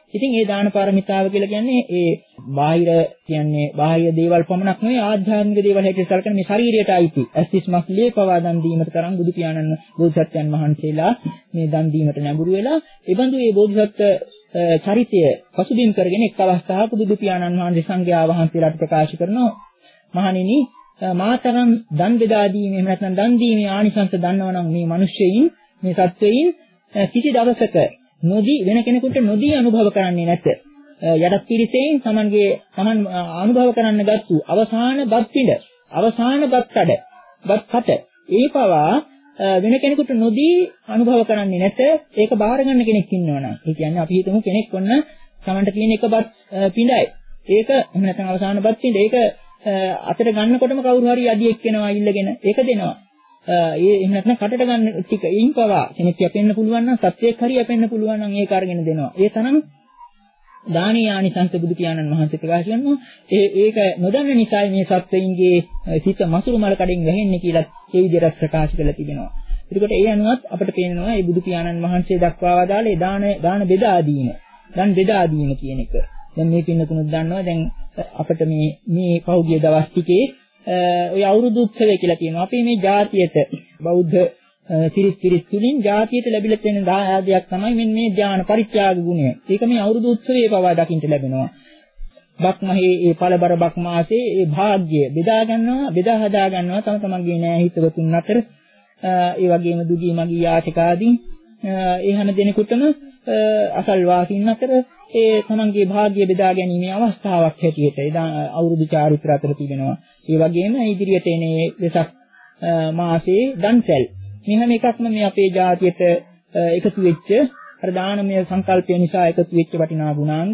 [SPEAKER 2] ඉතින් ඒ දාන පාරමිතාව කියලා කියන්නේ ඒ බාහිර කියන්නේ බාහිර දේවල් පමණක් නෙවෙයි ආධ්‍යාත්මික දේවල් හැටියට සැලකෙන මේ ශරීරයට අයිති ඇස්තිස් මස්ලියේ පවා දන් දීමට තරම් බුදු පියාණන් බෝධිසත්වයන් වහන්සේලා මේ දන් දීමට නැඹුරු වෙලා ඒ බඳු ඒ බෝධිසත්ව චරිතය පසුබිම් කරගෙන එක් අවස්ථාවක බුදු පියාණන් වහන්සේ සංඝයා වහන්සේලාට ප්‍රකාශ කරනවා මහණෙනි මාතරම් දන් බෙදා දීමේ එහෙම නැත්නම් දන් දීමේ ආනිසංස දන්නවනම් මේ මිනිස්සෙයින් මේ සත්වයින් කිසි දවසක නොදී වෙන කෙනෙකුට නොදී අනුභව කරන්නේ නැත. යටත් පිරිසෙන් තමන්ගේ තමන් අනුභව කරන්න ගත්තු අවසාන බත් පිඬ, අවසාන බත් කඩ, බත් කට ඒ පවා වෙන කෙනෙකුට නොදී අනුභව කරන්නේ නැත. ඒක බාර ගන්න කෙනෙක් ඉන්නවනම්. ඒ කියන්නේ අපි හිතමු කෙනෙක් ඔන්න තමන්ට තියෙන එක බත් පිඬයි. ඒක එහෙම නැත්නම් අවසාන බත් පිඬ ඒක අතට ගන්නකොටම කවුරු හරි අඩියෙක් වෙනවා ඉල්ලගෙන ඒක දෙනවා. ඒ එහෙම නැත්නම් කටට ගන්න ටික ඉන් පවා කෙනෙක් යපෙන්න පුළුවන් නම් සත්‍යයක් හරි යපෙන්න පුළුවන් නම් ඒක අරගෙන දෙනවා. ඒ තරම් දානීය ආනිසංස බුදු පියාණන් වහන්සේ ප්‍රකාශ කරනවා. ඒ ඒක නොදන්න නිසා මේ සත්වයින්ගේ සිත මසුරු මල කඩෙන් වැහෙන්නේ කියලා ඒ විදිහට ප්‍රකාශ කරලා තිබෙනවා. එතකොට ඒ අනුවත් අපිට පේනවා මේ බුදු පියාණන් වහන්සේ දක්වා වදාළේ දාන දාන බෙදා දීම. දන් බෙදා දීම කියන එක. දැන් මේ පින්නතුණුත් දන්නවා දැන් අපිට මේ මේ පෞද්ගලික දවස් ටිකේ ඔය අවුරුදු උත්සවය කියලා කියනවා. අපි මේ ජාතියට බෞද්ධ සිරිත් පිරිත් තුලින් ජාතියට ලැබිලා තියෙන දායාදයක් තමයි මෙන්න මේ ධ්‍යාන පරිත්‍යාග ගුණය. ඒක මේ අවුරුදු උත්සවයේ පවා දකින්න ලැබෙනවා. බක්මහේ ඒ පළබර බක් මාසේ ඒ භාග්‍ය බෙදා ගන්නවා, බෙදා හදා ගන්නවා තම තමන්ගේ නෑ හිතවතුන් අතර. ඒ වගේම දුගී මගී යාචකාදී ඒ හැම දිනෙකටම අසල්වාසීන් අතර ඒ තමන්ගේ භාග්‍ය බෙදා ගැනීමේ අවස්ථාවක් හැටියට ඒ අවුරුදු චාරිත්‍ර අතර තිබෙනවා. ඒ වගේම ඉදිරියට එන මේ වෙසක් මාසයේ දන්සැල් මේ හැම එකක්ම මේ අපේ ජාතියට එකතු වෙච්ච අර දානමය සංකල්පය නිසා එකතු වෙච්ච වටිනා ගුණාංග.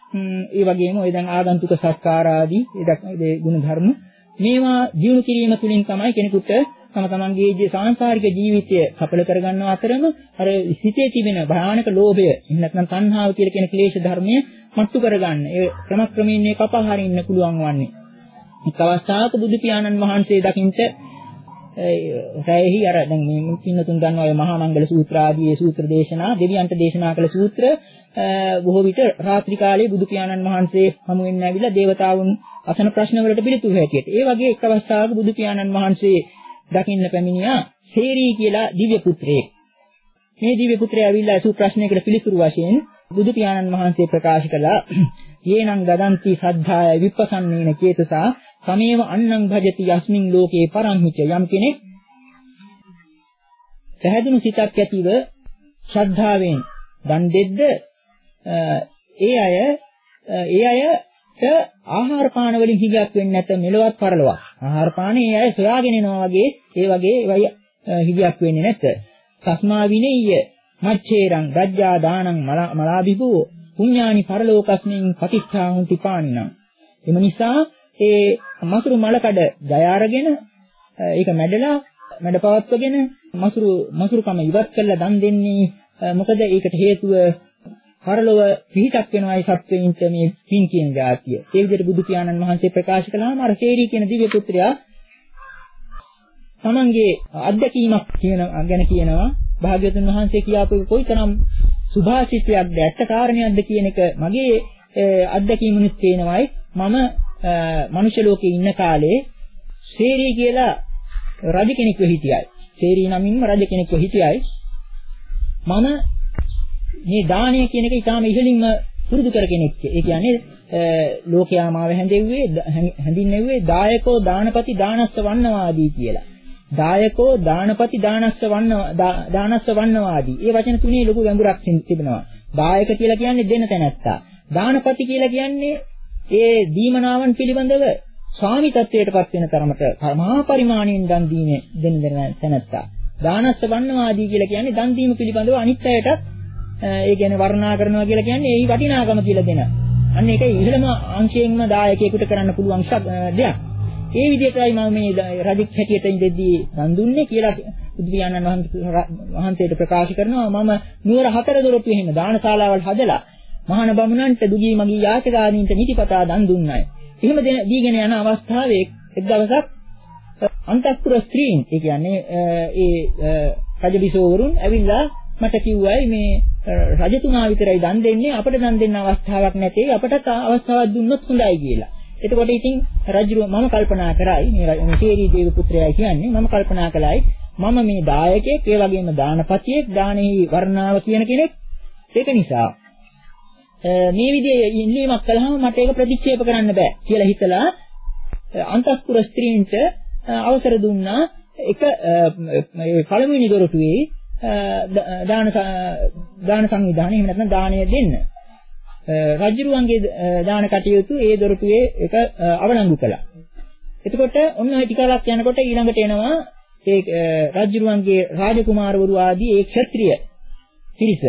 [SPEAKER 2] ඒ වගේම ඔය දැන් ආගන්තුක සත්කාර ආදී ඒ ගුණ ධර්ම මේවා දියුණු කිරීම තුළින් තමයි කෙනෙකුට තම තමන්ගේ සාංශාරික ජීවිතය සඵල කරගන්නව අතරම අර සිතේ තිබෙන භයානක ලෝභය එහෙම නැත්නම් තණ්හාව කියලා කියන ක්ලේශ ධර්මය මට්ටු කරගන්න. ඒ ක්‍රමක්‍රමයෙන් මේක අපහරින්න පුළුවන් වන්නේ. එක් අවස්ථාවක බුදු පියාණන් වහන්සේ දකින්ට රැයෙහි අර දැන් මේ පින්නතුන් දන්නවා ඔය මහා මංගල සූත්‍ර ආදී සූත්‍ර දේශනා දෙවියන්ට දේශනා කළ සූත්‍ර බොහෝ විට රාත්‍රී කාලයේ බුදු පියාණන් වහන්සේ හමු වෙන්න ඇවිල්ලා දේවතාවුන් අසන ප්‍රශ්න වලට පිළිතුරු හැටියට. ඒ වගේ එක් අවස්ථාවක බුදු පියාණන් වහන්සේ දකින්න පැමිණියා සේරී කියලා දිව්‍ය පුත්‍රයෙක්. මේ දිව්‍ය පුත්‍රයා ඇවිල්ලා අසු ප්‍රශ්නයකට පිළිතුරු වශයෙන් බුදු පියාණන් වහන්සේ ප්‍රකාශ කළා යේනං ගදන්ති සද්ධාය විපස්සන්නේන චේතසා සමේව අන්නං භජති යස්මින් ලෝකේ පරංහිච යම් කෙනෙක් පැහැදුණු සිතක් ඇතිව ශ්‍රද්ධාවෙන් දන් දෙද්ද ඒ අය ඒ අයට ආහාර පාන වලින් හිගයක් වෙන්නේ නැත මෙලොවත් පරලොවක්. ආහාර පාන ඒ අය සොයාගෙන යනවා වගේ ඒ වගේ ඒවයි හිගයක් වෙන්නේ නැත. තස්මා විනෙය්‍ය මච්ඡේරං රජ්ජා දානං මලාබිබෝ පුඤ්ඤානි පරලෝකස්මින් පටිච්චා හුන්ති පානිනං. එම නිසා ඒ මසුරු මලකඩ ජය අරගෙන ඒක මැඩලා මැඩපවත්වගෙන මසුරු මසුරුකම ඉවත් කරලා දන් දෙන්නේ මොකද ඒකට හේතුව පරලොව පිහිටක් වෙනවායි සත්වයින්ට මේ පින් කියන જાතිය. ඒ විදිහට බුදු පියාණන් වහන්සේ ප්‍රකාශ කළාම අර සේරී කියන දිව්‍ය පුත්‍රයා තමන්ගේ අත්දැකීමක් කියන ගැන කියනවා භාග්‍යවතුන් වහන්සේ කියාපු කොයිතරම් සුභාෂිතයක්ද ඇත්ත කාරණයක්ද කියන එක මගේ අත්දැකීමුනුත් පේනවායි මම මනුෂ්‍ය ලෝකේ ඉන්න කාලේ සේරී කියලා රජ කෙනෙක්ව හිටියයි. සේරී නමින්ම රජ කෙනෙක්ව හිටියයි. මම මේ දානය කියන එක ඊටාම ඉහළින්ම පුරුදු කර කෙනෙක්. ඒ කියන්නේ ලෝකයා මාව හැඳෙව්වේ හැඳින්නෙව්වේ දායකෝ දානපති දානස්ස වන්නවාදී කියලා. දායකෝ දානපති දානස්ස වන්න දානස්ස වන්නවාදී. මේ වචන තුනේ ලොකු ගැඹුරක් තිබෙනවා. දායක කියලා කියන්නේ දෙන තැනැත්තා. දානපති කියලා කියන්නේ ඒ දීමනාවන් පිළිබඳව ස්වාමි තත්වයටපත් වෙන තරමට මහා පරිමාණයෙන් දන් දීමේ දෙන දෙන තැනැත්තා. දානස්ස වන්නවාදී කියලා කියන්නේ දන් දීම පිළිබඳව අනිත් අයටත් ඒ කියන්නේ වර්ණනා කරනවා කියලා කියන්නේ ඒ වටිනාකම කියලා දෙන. අන්න ඒකයි ඉහළම අංශයෙන්ම දායකයෙකුට කරන්න පුළුවන් දෙයක්. ඒ විදිහටයි මම මේ රජෙක් හැටියට ඉඳෙද්දී දන් දුන්නේ කියලා බුදු පියාණන් වහන්සේට ප්‍රකාශ කරනවා. මම නුවර හතර දොරටුවේ හිම දානශාලාවල් හදලා මහාන බමුණන්ට දුගී මගී යාචකාදීන්ට නිතිපතා දන් දුන්නයි. එහෙම දීගෙන යන අවස්ථාවේ එක් දවසක් අන්තఃපුර ස්ත්‍රීන් ඒ කියන්නේ ඒ රජබිසෝවරුන් ඇවිල්ලා මට කිව්වයි මේ රජතුමා විතරයි දන් දෙන්නේ අපට දන් දෙන්න අවස්ථාවක් නැtei අපටත් අවස්ථාවක් දුන්නොත් හොඳයි කියලා. එතකොට ඉතින් රජුව මම කල්පනා කරයි මේ තේරී දේව පුත්‍රයා කියන්නේ මම කල්පනා කළයි මම මේ දායකයෙක් ඒ වගේම දානපතියෙක් දානෙහි වර්ණාව කියන කෙනෙක් ඒක නිසා මේ විදිහේ ඉල්ලීමක් කළාම මට ඒක ප්‍රතික්ෂේප කරන්න බෑ කියලා හිතලා අන්තఃපුර ස්ත්‍රීන්ට අවසර දුන්නා එක මේ පළමුවෙනි දොරටුවේ දාන දාන සංවිධානය එහෙම නැත්නම් දාණය දෙන්න. රජුරුවන්ගේ දාන කටයුතු ඒ දොරටුවේ එක අවලංගු කළා. එතකොට ඔන්න ඔය ටිකලක් යනකොට ඊළඟට එනවා ඒ රජුරුවන්ගේ රාජකුමාරවරු ආදී ඒ ක්ෂත්‍රීය පිරිස.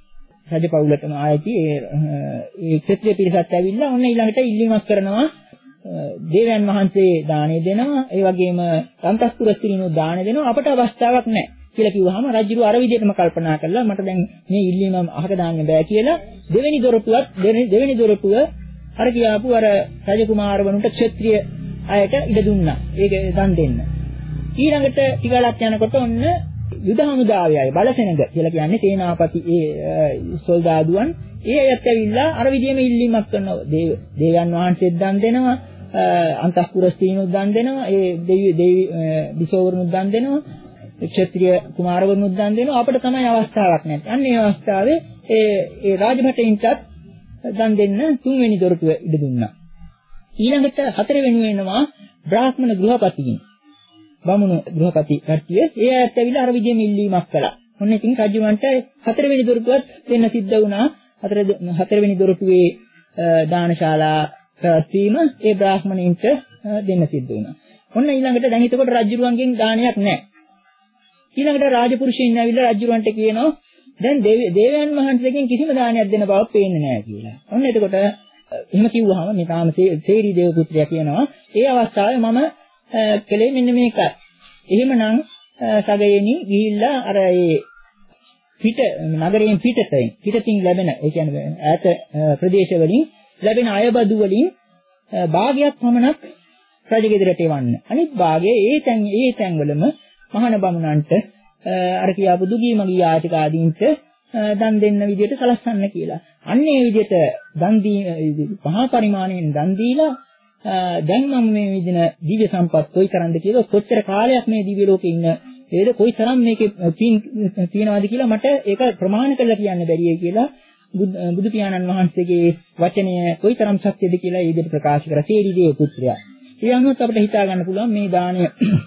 [SPEAKER 2] රජපෞලටම ආයති ඒ ඒ ක්ෂත්‍රීය පිරිසත් ඇවිල්ලා ඔන්න ඊළඟට ඉල්ලීමක් කරනවා දේවයන් වහන්සේ දාණය දෙනවා ඒ වගේම අන්තఃපුර ස්ත්‍රීනෝ දාණය දෙනවා අපට අවස්ථාවක් නැහැ කියලා කිව්වහම රජුරු අර විදිහටම කල්පනා කළා මට දැන් මේ ඉල්ලීම අහක දාන්න බෑ කියලා දෙවෙනි දොරටුවත් දෙවෙනි දොරටුව අර කියාපු අර රජකුමාරවරුන්ට ක්ෂත්‍රීය අයට ඉඩ දුන්නා ඒක දන් දෙන්න ඊළඟට ටිකලක් යනකොට ඔන්න යුද හමුදාවයයි බලසෙනග කියලා කියන්නේ සේනාපති ඒ සොල්දාදුවන් ඒ අයත් ඇවිල්ලා අර විදිහම ඉල්ලීමක් කරනවා දේවයන් වහන්සේත් දන් දෙනවා අන්තఃපුර ස්ත්‍රීනුත් දන් දෙනවා ඒ දෙවි දෙවි බිසෝවරුනුත් දන් දෙනවා ක්ෂත්‍රීය කුමාරවරුනුත් දන් දෙනවා අපිට තමයි අවස්ථාවක් නැත්තේ. අන්න ඒ අවස්ථාවේ ඒ ඒ රාජභටයින්ටත් දන් දෙන්න තුන්වෙනි දොරටුව ඉඩ දුන්නා. ඊළඟට හතරවෙනි වෙනවා බ්‍රාහ්මණ ගෘහපතියින්. බමුණු ගෘහපති කට්ටිය ඒ ඇත්ත ඇවිල්ලා අර විදිහම ඉල්ලීමක් කළා. ඔන්න ඉතින් රජුන්ට හතරවෙනි දොරටුවත් දෙන්න සිද්ධ වුණා. හතර හතරවෙනි දොරටුවේ දානශාලා පැවැත්වීම ඒ බ්‍රාහ්මණයින්ට දෙන්න සිද්ධ වුණා. ඔන්න ඊළඟට දැන් එතකොට රජුරුවන්ගෙන් දානයක් නැහැ. ඊළඟට රාජපුරුෂයන් ඇවිල්ලා රජුරවන්ට කියනවා දැන් දේවයන් වහන්සේගෙන් කිසිම දානයක් දෙන බවක් පේන්නේ නැහැ කියලා. ඔන්න එතකොට එහෙම කිව්වහම මේ තාම සේරි දේව පුත්‍රයා කියනවා ඒ අවස්ථාවේ මම කලේ මෙන්න මේකයි. එහෙමනම් සගයේනි ගිහිල්ලා අර ඒ පිට නගරයෙන් පිටතින් පිටතින් ලැබෙන ඒ කියන්නේ ඈත ප්‍රදේශ වලින් ලැබෙන අයබදු වලින් භාගයක් පමණක් රජගෙදරට එවන්න. අනිත් භාගය ඒ තැන් ඒ තැන්වලම මහාන බමුණන්ට අර කියාපු දුගී මගී ආටික ආදීන්ට දන් දෙන්න විදිහට සලස්වන්න කියලා. අන්න ඒ විදිහට දන් දී මහා පරිමාණයෙන් දන් දීලා දැන් මම මේ විදින දිව්‍ය සම්පත් කොයිතරම්ද කියලා කොච්චර කාලයක් මේ දිව්‍ය ලෝකේ ඉන්න ඒද කොයිතරම් මේකේ පින් තියනවාද කියලා මට ඒක ප්‍රමාණ කරලා කියන්න බැරිය කියලා බුදු පියාණන් වහන්සේගේ වචනය කොයිතරම් සත්‍යද කියලා ඒ විදිහට ප්‍රකාශ කරා සේරි දේව පුත්‍රයා. ඒ අනුවත් අපිට හිතා ගන්න පුළුවන් මේ දාණය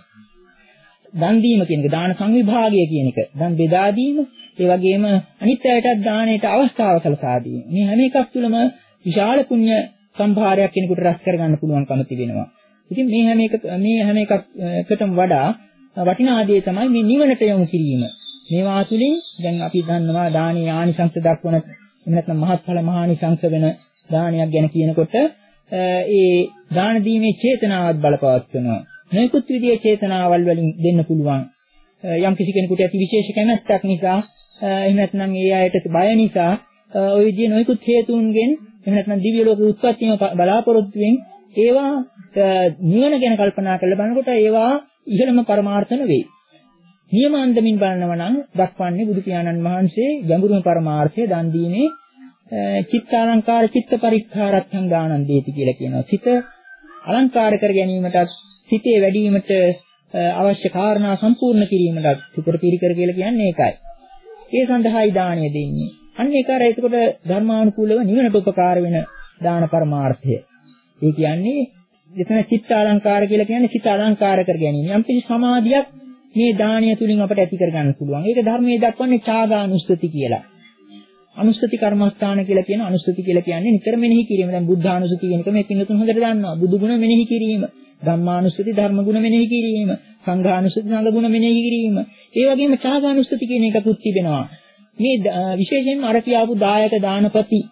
[SPEAKER 2] දන් දීම කියන එක දාන සංවිභාගය කියන එක දන් බෙදා දීම ඒ වගේම අනිත් අයටත් දාණයට අවස්ථාව සලසා දීම මේ හැම එකක් තුළම විශාල පුණ්‍ය සම්භාරයක් කෙනෙකුට රැස් කරගන්න පුළුවන්කම තිබෙනවා. ඉතින් මේ හැම එක මේ හැම එකකටම වඩා වටිනා දේ තමයි මේ නිවනට යොමු කිරීම. මේවා තුලින් දැන් අපි දන්නවා දානීය ආනිසංස දක්වන එහෙම නැත්නම් මහත්ඵල මහානිසංස වෙන දානයක් ගැන කියනකොට ඒ දාන දීමේ චේතනාවත් බලපවත්වනවා. මේකුත් විදියේ චේතනාවල් වලින් දෙන්න පුළුවන්. යම් කිසි කෙනෙකුට ඇති විශේෂ කැමැත්තක් නිසා එහෙම නැත්නම් ඒ අයට බය නිසා ওই විදිහේ නොයෙකුත් හේතුන්ගෙන් එහෙම නැත්නම් දිව්‍ය ලෝක උත්පත්තියම බලාපොරොත්තුෙන් ඒවා නිවන ගැන කල්පනා කරලා බලනකොට ඒවා ඉහළම පරමාර්ථ නෙවෙයි. නියම අන්දමින් බලනවා නම් දක්වන්නේ බුදු පියාණන් වහන්සේ ගැඹුරුම පරමාර්ථය දන් දීමේ චිත්තාලංකාර චිත්ත පරික්ඛාරත්තං දානං දේති කියලා කියනවා. සිත අලංකාර කර ගැනීමටත් සිතේ වැඩිවීමට අවශ්‍ය කාරණා සම්පූර්ණ කිරීමට සුපර පිරිකර කියලා කියන්නේ ඒකයි. ඒ සඳහායි දාණය දෙන්නේ. අන්න ඒක අර එතකොට ධර්මානුකූලව නිවනට උපකාර වෙන දාන පරමාර්ථය. ඒ කියන්නේ එතන චිත්ත අලංකාර කියලා කියන්නේ චිත්ත අලංකාර කර ගැනීම. යම් කිසි සමාධියක් මේ දාණය තුලින් අපට ඇති කර ගන්න පුළුවන්. ඒක ධර්මයේ දක්වන්නේ ඡාගානුස්සති කියලා. අනුස්සති කර්මස්ථාන කියලා කියන අනුස්සති කියලා කියන්නේ නිතර මෙනෙහි කිරීම. දැන් බුද්ධානුස්සති කියන එක මේ පින්නතුන් හොඳට දන්නවා. බුදු ගුණ මෙනෙහි කිරීම. ධම්මානුස්සති ධර්ම ගුණ මෙනෙහි කිරීම, සංඝානුස්සති සංඝ ගුණ මෙනෙහි කිරීම. ඒ වගේම ඡාගානුස්සති කියන එකකුත් තිබෙනවා. මේ විශේෂයෙන්ම අර කියාපු දායක දානපති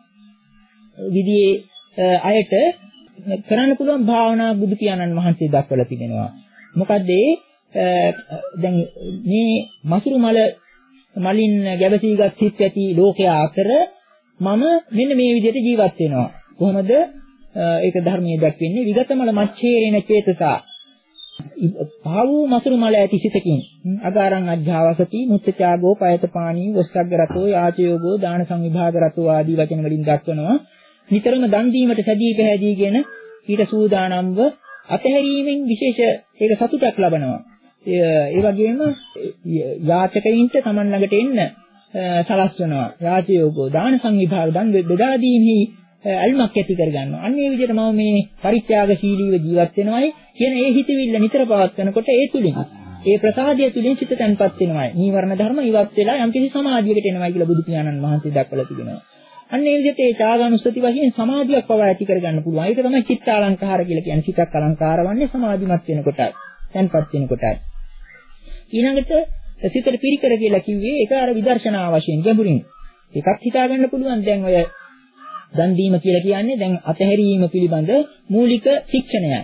[SPEAKER 2] විදියේ අයට කරන්න පුළුවන් භාවනා බුදු පියාණන් වහන්සේ දක්වලා තිබෙනවා. මොකද දැන් මේ මසුරු මල මලින් ගැවසීගත් සිත් ඇති ලෝකයා අතර මම මෙන්න මේ විදිහට ජීවත් වෙනවා. කොහොමද ඒක ධර්මයේ දක්වන්නේ විගතමල මච්ඡේරේන චේතසා පහ වූ මසුරු මල ඇති සිතකින් අගාරං අජ්ජාවසති මුත්තචාගෝ පයතපාණී වස්සග්ගරතෝ යාචයෝගෝ දාන සංවිභාග රතෝ ආදී වචන වලින් දක්වනවා. නිතරම දන් දීමට සැදී පැහැදීගෙන ඊට සූදානම්ව අතහැරීමෙන් විශේෂ ඒක සතුටක් ලබනවා. ඒ වගේම යාචකයින්ට Taman ළඟට එන්න සලස්වනවා. යාචයෝගෝ දාන සංවිභාග දන් බෙදා දීමෙහි අල්මක් ඇති කර ගන්නවා. අන්න ඒ විදිහට මම මේ පරිත්‍යාගශීලීව ජීවත් වෙනවායි කියන ඒ හිතවිල්ල නිතර පවත්වනකොට ඒ තුලින් ඒ ප්‍රසාදය තුලින් සිත තැන්පත් වෙනවායි. නීවරණ ධර්ම ඉවත් වෙලා යම්කිසි සමාධියකට එනවායි කියලා බුදු පියාණන් වහන්සේ දක්වලා තිබෙනවා. අන්න ඒ විදිහට ඒ ත්‍යාගානුස්සති වශයෙන් සමාධියක් පවා ඇති කර ගන්න පුළුවන්. ඒක තමයි චිත්තාලංකාර කියලා කියන්නේ. සිතක් අලංකාර වන්නේ සමාධිමත් වෙනකොටයි. තැන්පත් වෙනකොටයි. ඊළඟට සිතට පිරිකර කියලා කිව්වේ ඒක අර විදර්ශනා වශයෙන් ගැඹුරින්. එකක් හිතා ගන්න පුළුවන් දැන් ඔය දන් දීම කියලා කියන්නේ දැන් අතහැරීම පිළිබඳ මූලික ශික්ෂණයක්.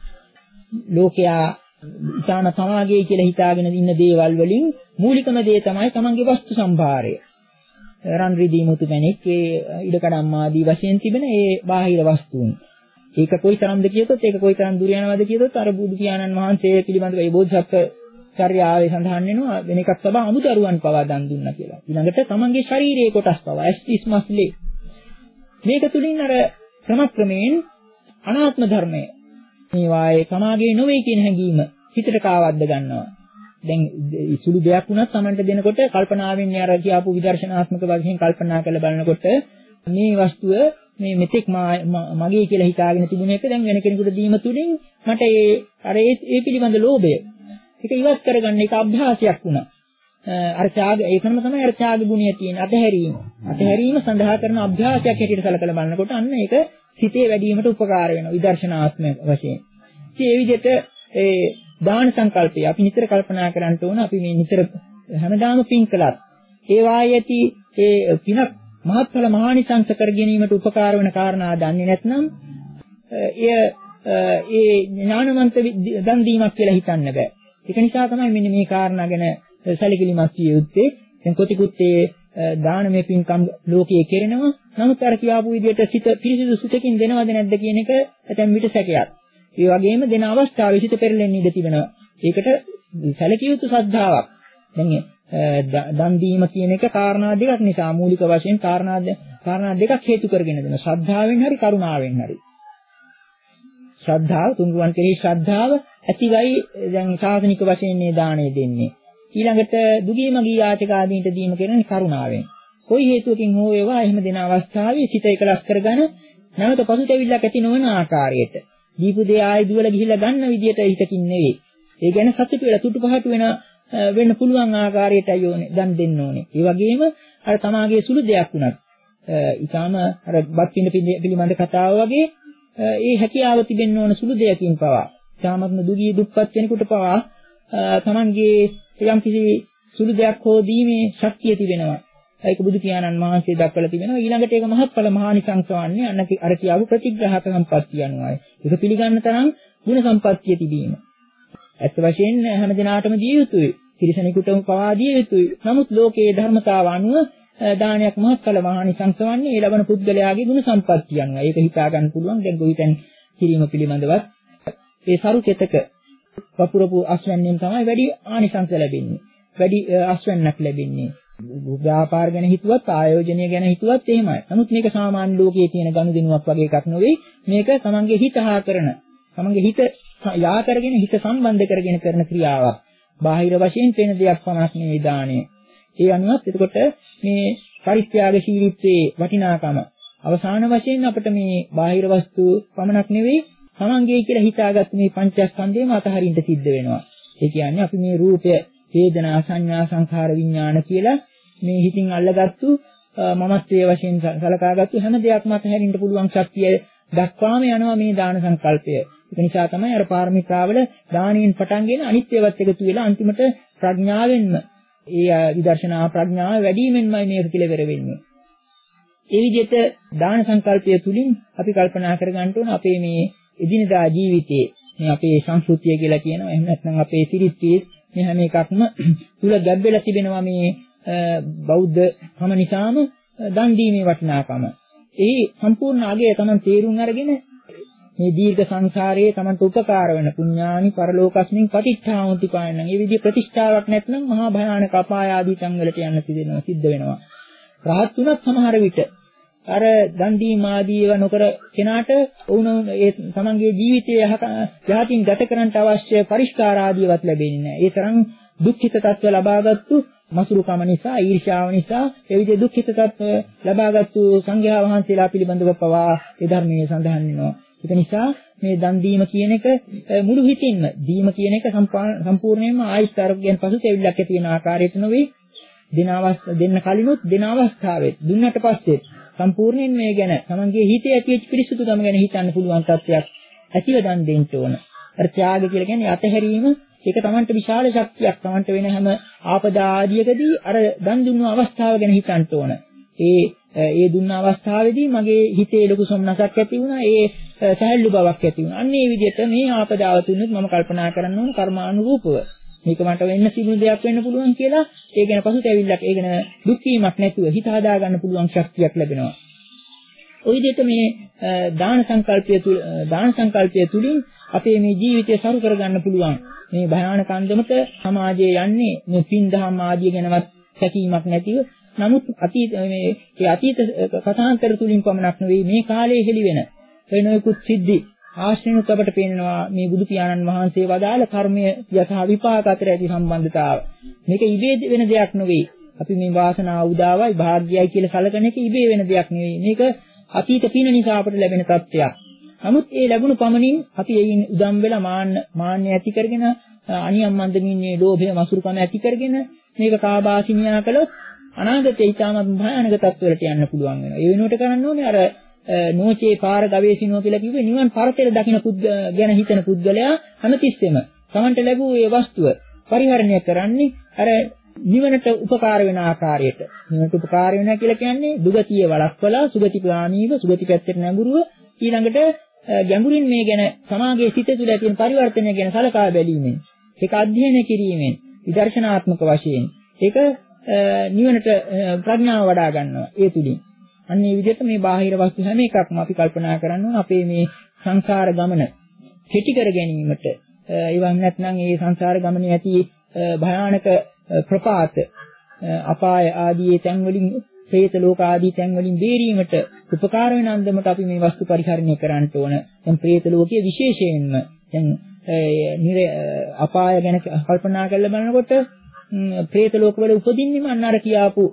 [SPEAKER 2] ලෝකයා ඉතාම සමාගයේ කියලා හිතාගෙන ඉන්න දේවල් වලින් මූලිකම දේ තමයි තමන්ගේ වස්තු සම්භාරය. රන් රිදී මුතු මැණික් ඒ ඉඩකඩම් ආදී වශයෙන් තිබෙන ඒ බාහිර වස්තුන්. ඒක කොයිතරම්ද කියතොත් ඒක කොයිතරම් දුර යනවද කියතොත් අර බුදු පියාණන් වහන්සේ පිළිබඳව ඒ බෝධිසත්ව චර්යාවේ සඳහන් වෙනවා වෙන එකක් තමයි අමුදරුවන් පවා දන් දුන්නා කියලා. ඊළඟට තමන්ගේ ශරීරයේ කොටස් පවා ඇස්තිස් මස්ලේ මේක තුලින් අර ක්‍රමක්‍රමයෙන් අනාත්ම ධර්මය මේවායේ සමාගයේ නොවේ කියන හැඟීම හිතට කාවද්ද ගන්නවා. දැන් සුළු දෙයක් වුණත් Tamanට දෙනකොට කල්පනාවෙන් අර කියපු විදර්ශනාත්මක වශයෙන් කල්පනා කරලා බලනකොට මේ වස්තුව මේ මෙතෙක් මගේ කියලා හිතාගෙන තිබුණ එක දැන් වෙන කෙනෙකුට දීම තුලින් මට ඒ අර ඒ පිළිබඳ ලෝභය ඒක ඉවත් කරගන්න එක අභ්‍යාසයක් වුණා. අර ත්‍යාග ඒකම තමයි අර ත්‍යාග ගුණය තියෙන අතහැරීම. අතහැරීම සඳහා කරන අභ්‍යාසයක් හැටියට සැලකලා බලනකොට අන්න ඒක සිතේ වැඩිවීමට උපකාර වෙනවා විදර්ශනාත්මක වශයෙන්. ඉතින් ඒ විදිහට ඒ දාන සංකල්පය අපි නිතර කල්පනා කරන්න ඕන අපි මේ නිතර හැමදාම පින් කළත් ඒ වායේ ඇති ඒ පිනක් මහත්ඵල මහානිසංස කර ගැනීමට උපකාර වෙන කාරණා දන්නේ නැත්නම් එය ඒ ඥානවන්ත දන් දීමක් කියලා හිතන්න බෑ. ඒක නිසා තමයි මෙන්න මේ කාරණා ගැන සැලකිලිමත් විය යුත්තේ. දැන් කොතිකුත් ඒ දානමය පින්කම් ලෝකයේ කෙරෙනවා. නමුත් අර කියාපු විදිහට සිත පිරිසිදු සිතකින් දෙනවද නැද්ද කියන එක ඇතැම් විට සැකයක්. ඒ වගේම දෙන අවස්ථාවේ සිත පෙරලෙන්න ඉඩ තිබෙනවා. ඒකට සැලකිය යුතු ශ්‍රද්ධාවක්. දැන් දන් දීම කියන එක කාරණා දෙකක් නිසා මූලික වශයෙන් කාරණා කාරණා දෙකක් හේතු කරගෙන දෙන ශ්‍රද්ධාවෙන් හරි කරුණාවෙන් හරි. ශ්‍රද්ධාව තුන්රුවන් කෙරෙහි ශ්‍රද්ධාව ඇතිවයි දැන් සාසනික වශයෙන් මේ දාණය දෙන්නේ. ඊළඟට දුගී මගී යාචක ආදීන්ට දීම කියන්නේ කරුණාවෙන්. කොයි හේතුවකින් හෝ ඒවා එහෙම දෙන අවස්ථාවේ සිත එකලස් කරගෙන නැවත පසුතැවිල්ලක් ඇති නොවන ආකාරයට දීපු දේ ආයි දුවල ගිහිල්ලා ගන්න විදියට හිතකින් නෙවෙයි. ඒ කියන්නේ සතුටු වෙලා තුටුපහට වෙන වෙන්න පුළුවන් ආකාරයටයි ඕනේ දන් දෙන්න ඕනේ. ඒ වගේම අර තමාගේ සුළු දෙයක් වුණත් ඊටාම අර බත් පින්න පිළිබඳ කතාව වගේ ඒ හැකියාව තිබෙන්න ඕන සුළු දෙයකින් පවා ඊටාමත්ම දුගී දුප්පත් කෙනෙකුට පවා තමන්ගේ යම් කිසි සුළු දෙයක් හෝ දීමේ ශක්තිය තිබෙනවා. ඒක බුදු පියාණන් වහන්සේ දක්වලා තිබෙනවා. ඊළඟට ඒක මහත්ඵල මහානිසංස වන්නේ අන්න අර කියාවු ප්‍රතිග්‍රහක සම්පත්තිය අනුවයි. ඒක පිළිගන්න තරම් ගුණ සම්පත්තිය තිබීම. ඇත්ත වශයෙන් හැම දිනාටම දිය යුතුයි. තිරිසනෙකුටම පවා දිය යුතුයි. නමුත් ලෝකයේ ධර්මතාව අනුව දානයක් මහත්ඵල මහානිසංස වන්නේ ඒ ලබන පුද්ගලයාගේ ගුණ සම්පත්තිය අනුව. ඒක හිතා ගන්න පුළුවන්. දැන් ගොවිතැන් කිරීම පිළිබඳවත් ඒ සරු කෙතක වපුරපු අස්වැන්නෙන් තමයි වැඩි ආනිසංස ලැබෙන්නේ. වැඩි අස්වැන්නක් ලැබෙන්නේ. ව්‍යාපාර ගැන හිතුවත් ආයෝජනය ගැන හිතුවත් එහෙමයි. නමුත් මේක සාමාන්‍ය ලෝකයේ තියෙන ගනුදෙනුවක් වගේ එකක් නෙවෙයි. මේක තමන්ගේ හිත හා කරන, තමන්ගේ හිත යා කරගෙන හිත සම්බන්ධ කරගෙන කරන ක්‍රියාවක්. බාහිර වශයෙන් පෙනෙන දෙයක් පමණක් නෙවෙයි දාණය. ඒ අනුවත් එතකොට මේ පරිත්‍යාගශීලීත්වයේ වටිනාකම අවසාන වශයෙන් අපිට මේ බාහිර වස්තු පමණක් නෙවෙයි තමන්ගේ කියලා හිතාගත්ත මේ පංචස්කන්ධයම අතහරින්න සිද්ධ වෙනවා. ඒ කියන්නේ අපි මේ රූපය, වේදනා, සංඥා, සංඛාර, විඥාන කියලා මේ හිතින් අල්ලගත්තු මමත්වයේ වශයෙන් සලකාගත්තු හැම දෙයක්ම අතහැරින්න පුළුවන් ශක්තිය දක්වාම යනවා මේ දාන සංකල්පය. ඒක නිසා තමයි අර පාරමිතාවල දානයෙන් පටන්ගෙන අනිත් ඒවාත් එකතු වෙලා අන්තිමට ප්‍රඥාවෙන්ම ඒ විදර්ශනා ප්‍රඥාව වැඩිමෙන්මයි මේක කෙලවර වෙන්නේ. ඒ විදිහට දාන සංකල්පය තුලින් අපි කල්පනා කරගන්න ඕන අපේ මේ එදිනදා ජීවිතයේ මේ අපේ සංස්කෘතිය කියලා කියනවා. එහෙම නැත්නම් අපේ සිරිත්යේ මේ හැම එකක්ම තුල ගැබ්බෙලා තිබෙනවා මේ බෞද්ධ කම නිසාම දන් දීමේ වටිනාකම. ඒ සම්පූර්ණ අගය තමයි තේරුම් අරගෙන මේ දීර්ඝ සංසාරයේ Tamanට උපකාර වෙන පුඤ්ඤානි පරලෝකස්මින් පටිච්චාමුති පායන. මේ විදිහ ප්‍රතිෂ්ඨාවක් නැත්නම් මහා භයානක අපාය ආදී තන් වලට යන්න සිදෙනවා සිද්ධ වෙනවා. රහත් වුණත් සමහර විට අර දන් දීම ආදී ඒවා නොකර කෙනාට වුණ ඒ තමන්ගේ ජීවිතයේ යහතින් ගත කරන්නට අවශ්‍ය පරිස්කාර ආදීවත් ලැබෙන්නේ නැහැ. ඒ තරම් දුක්ඛිත තත්ත්ව ලබාගත්තු මසුරුකම නිසා, ඊර්ෂ්‍යාව නිසා ඒ විදිහේ දුක්ඛිත තත්ත්ව ලබාගත්තු සංඝයා වහන්සේලා පිළිබඳව පවා ඒ ධර්මයේ සඳහන් වෙනවා. ඒක නිසා මේ දන් දීම කියන එක මුළු හිතින්ම දීම කියන එක සම්පූර්ණයෙන්ම ආයත් ආරෝග්‍යයන් පසුතැවිල්ලක් ඇති වෙන ආකාරයට නෙවෙයි දෙන අවස්ථාව දෙන්න කලිනුත් දෙන අවස්ථාවෙත් දුන්නට පස්සේ සම්පූර්ණයෙන් මේ ගැන තමන්ගේ හිතේ ඇතිවෙච්ච පිරිසුදුකම ගැන හිතන්න පුළුවන් තත්ත්වයක් ඇතිව දන් දෙන්න ඕන. අර ත්‍යාග කියලා කියන්නේ අතහැරීම. ඒක තමන්ට විශාල ශක්තියක්. තමන්ට වෙන හැම ආපදා ආදියකදී අර දන් දුන්න අවස්ථාව ගැන හිතන්න ඕන. ඒ ඒ දුන්න අවස්ථාවේදී මගේ හිතේ ලොකු සොම්නසක් ඇති වුණා. ඒ සැහැල්ලු බවක් ඇති වුණා. අන්න ඒ විදිහට මේ ආපදාව තුනත් මම කල්පනා කරන්න ඕන කර්මානුරූපව. මේක මට වෙන්න සිදුණු දෙයක් වෙන්න පුළුවන් කියලා ඒ ගැන පසුතැවිල්ලක්, ඒ ගැන දුක් වීමක් නැතුව හිත හදා ගන්න පුළුවන් ශක්තියක් ලැබෙනවා. ওই විදිහට මේ දාන සංකල්පය තුල දාන සංකල්පය තුලින් අපේ මේ ජීවිතය සරු කර ගන්න පුළුවන්. මේ භයානක අන්දමට සමාජයේ යන්නේ මේ පින් දහම් ආදිය ගැනවත් සැකීමක් නැතිව. නමුත් අතීත මේ ඒ අතීත කථාන්තර තුලින් පමණක් නෙවෙයි මේ කාලයේ හෙළි වෙන වෙනකුත් සිද්ධි ආශ්‍රයනුත් අපට පේනවා මේ බුදු පියාණන් වහන්සේ වදාළ කර්මය යථ විපාක අතර ඇති සම්බන්ධතාව. මේක ඉබේ වෙන දෙයක් නෙවෙයි. අපි මේ වාසනාව උදාවයි භාග්‍යයි කියලා සැලකන එක ඉබේ වෙන දෙයක් නෙවෙයි. මේක අතීත පින නිසා අපට ලැබෙන තත්ත්වයක්. නමුත් ඒ ලැබුණු පමණින් අපි එයින් උදම් වෙලා මාන්න මාන්නය ඇති කරගෙන අනියම් මන්දමින්නේ ලෝභය මසුරුකම ඇති කරගෙන මේක කාබාසිනියා කළොත් අනාගතේ ඊටමත් භයානක තත්ත්වවලට යන්න පුළුවන් වෙනවා. ඒ වෙනුවට කරන්න ඕනේ අර නෝචේ පාර ගවේෂිනෝ කියලා කිව්වේ නිවන් පරතර දකින්න ගැන හිතන පුද්ගලයා හැමතිස්සෙම තමන්ට ලැබූ ඒ වස්තුව පරිහරණය කරන්නේ අර නිවනට උපකාර වෙන ආකාරයට. නිවනට උපකාර වෙනවා කියලා කියන්නේ දුගතිය වළක්වලා සුගතිගාමීව සුගති පැත්තට නැඹුරුව ඊළඟට ගැඹුරින් මේ ගැන සමාගයේ සිත තුළ ඇති වෙන පරිවර්තනය ගැන සලකා බැලීමෙන් ඒක අධ්‍යයනය කිරීමෙන් විදර්ශනාත්මක වශයෙන් ඒක නිවනට ප්‍රඥාව වඩා ගන්නවා ඒ තුලින්. අන්න ඒ විදිහට මේ බාහිර වස්තු හැම එකක්ම අපි කල්පනා කරන්න ඕන අපේ මේ සංසාර ගමන කෙටි කර ගැනීමට. ඒවම් නැත්නම් මේ සංසාර ගමනේ ඇති භයානක ප්‍රපාත අපාය ආදී තැන් වලින් പ്രേත ලෝක ආදී තැන් වලින් බේරීමට උපකාර වෙන අන්දමට අපි මේ වස්තු පරිහරණය කරන්න ඕන. දැන් പ്രേත ලෝකයේ විශේෂයෙන්ම දැන් අපාය ගැන කල්පනා කරලා බලනකොට പ്രേත ලෝකවල උපදින්නෙම අන්න අර කියාපු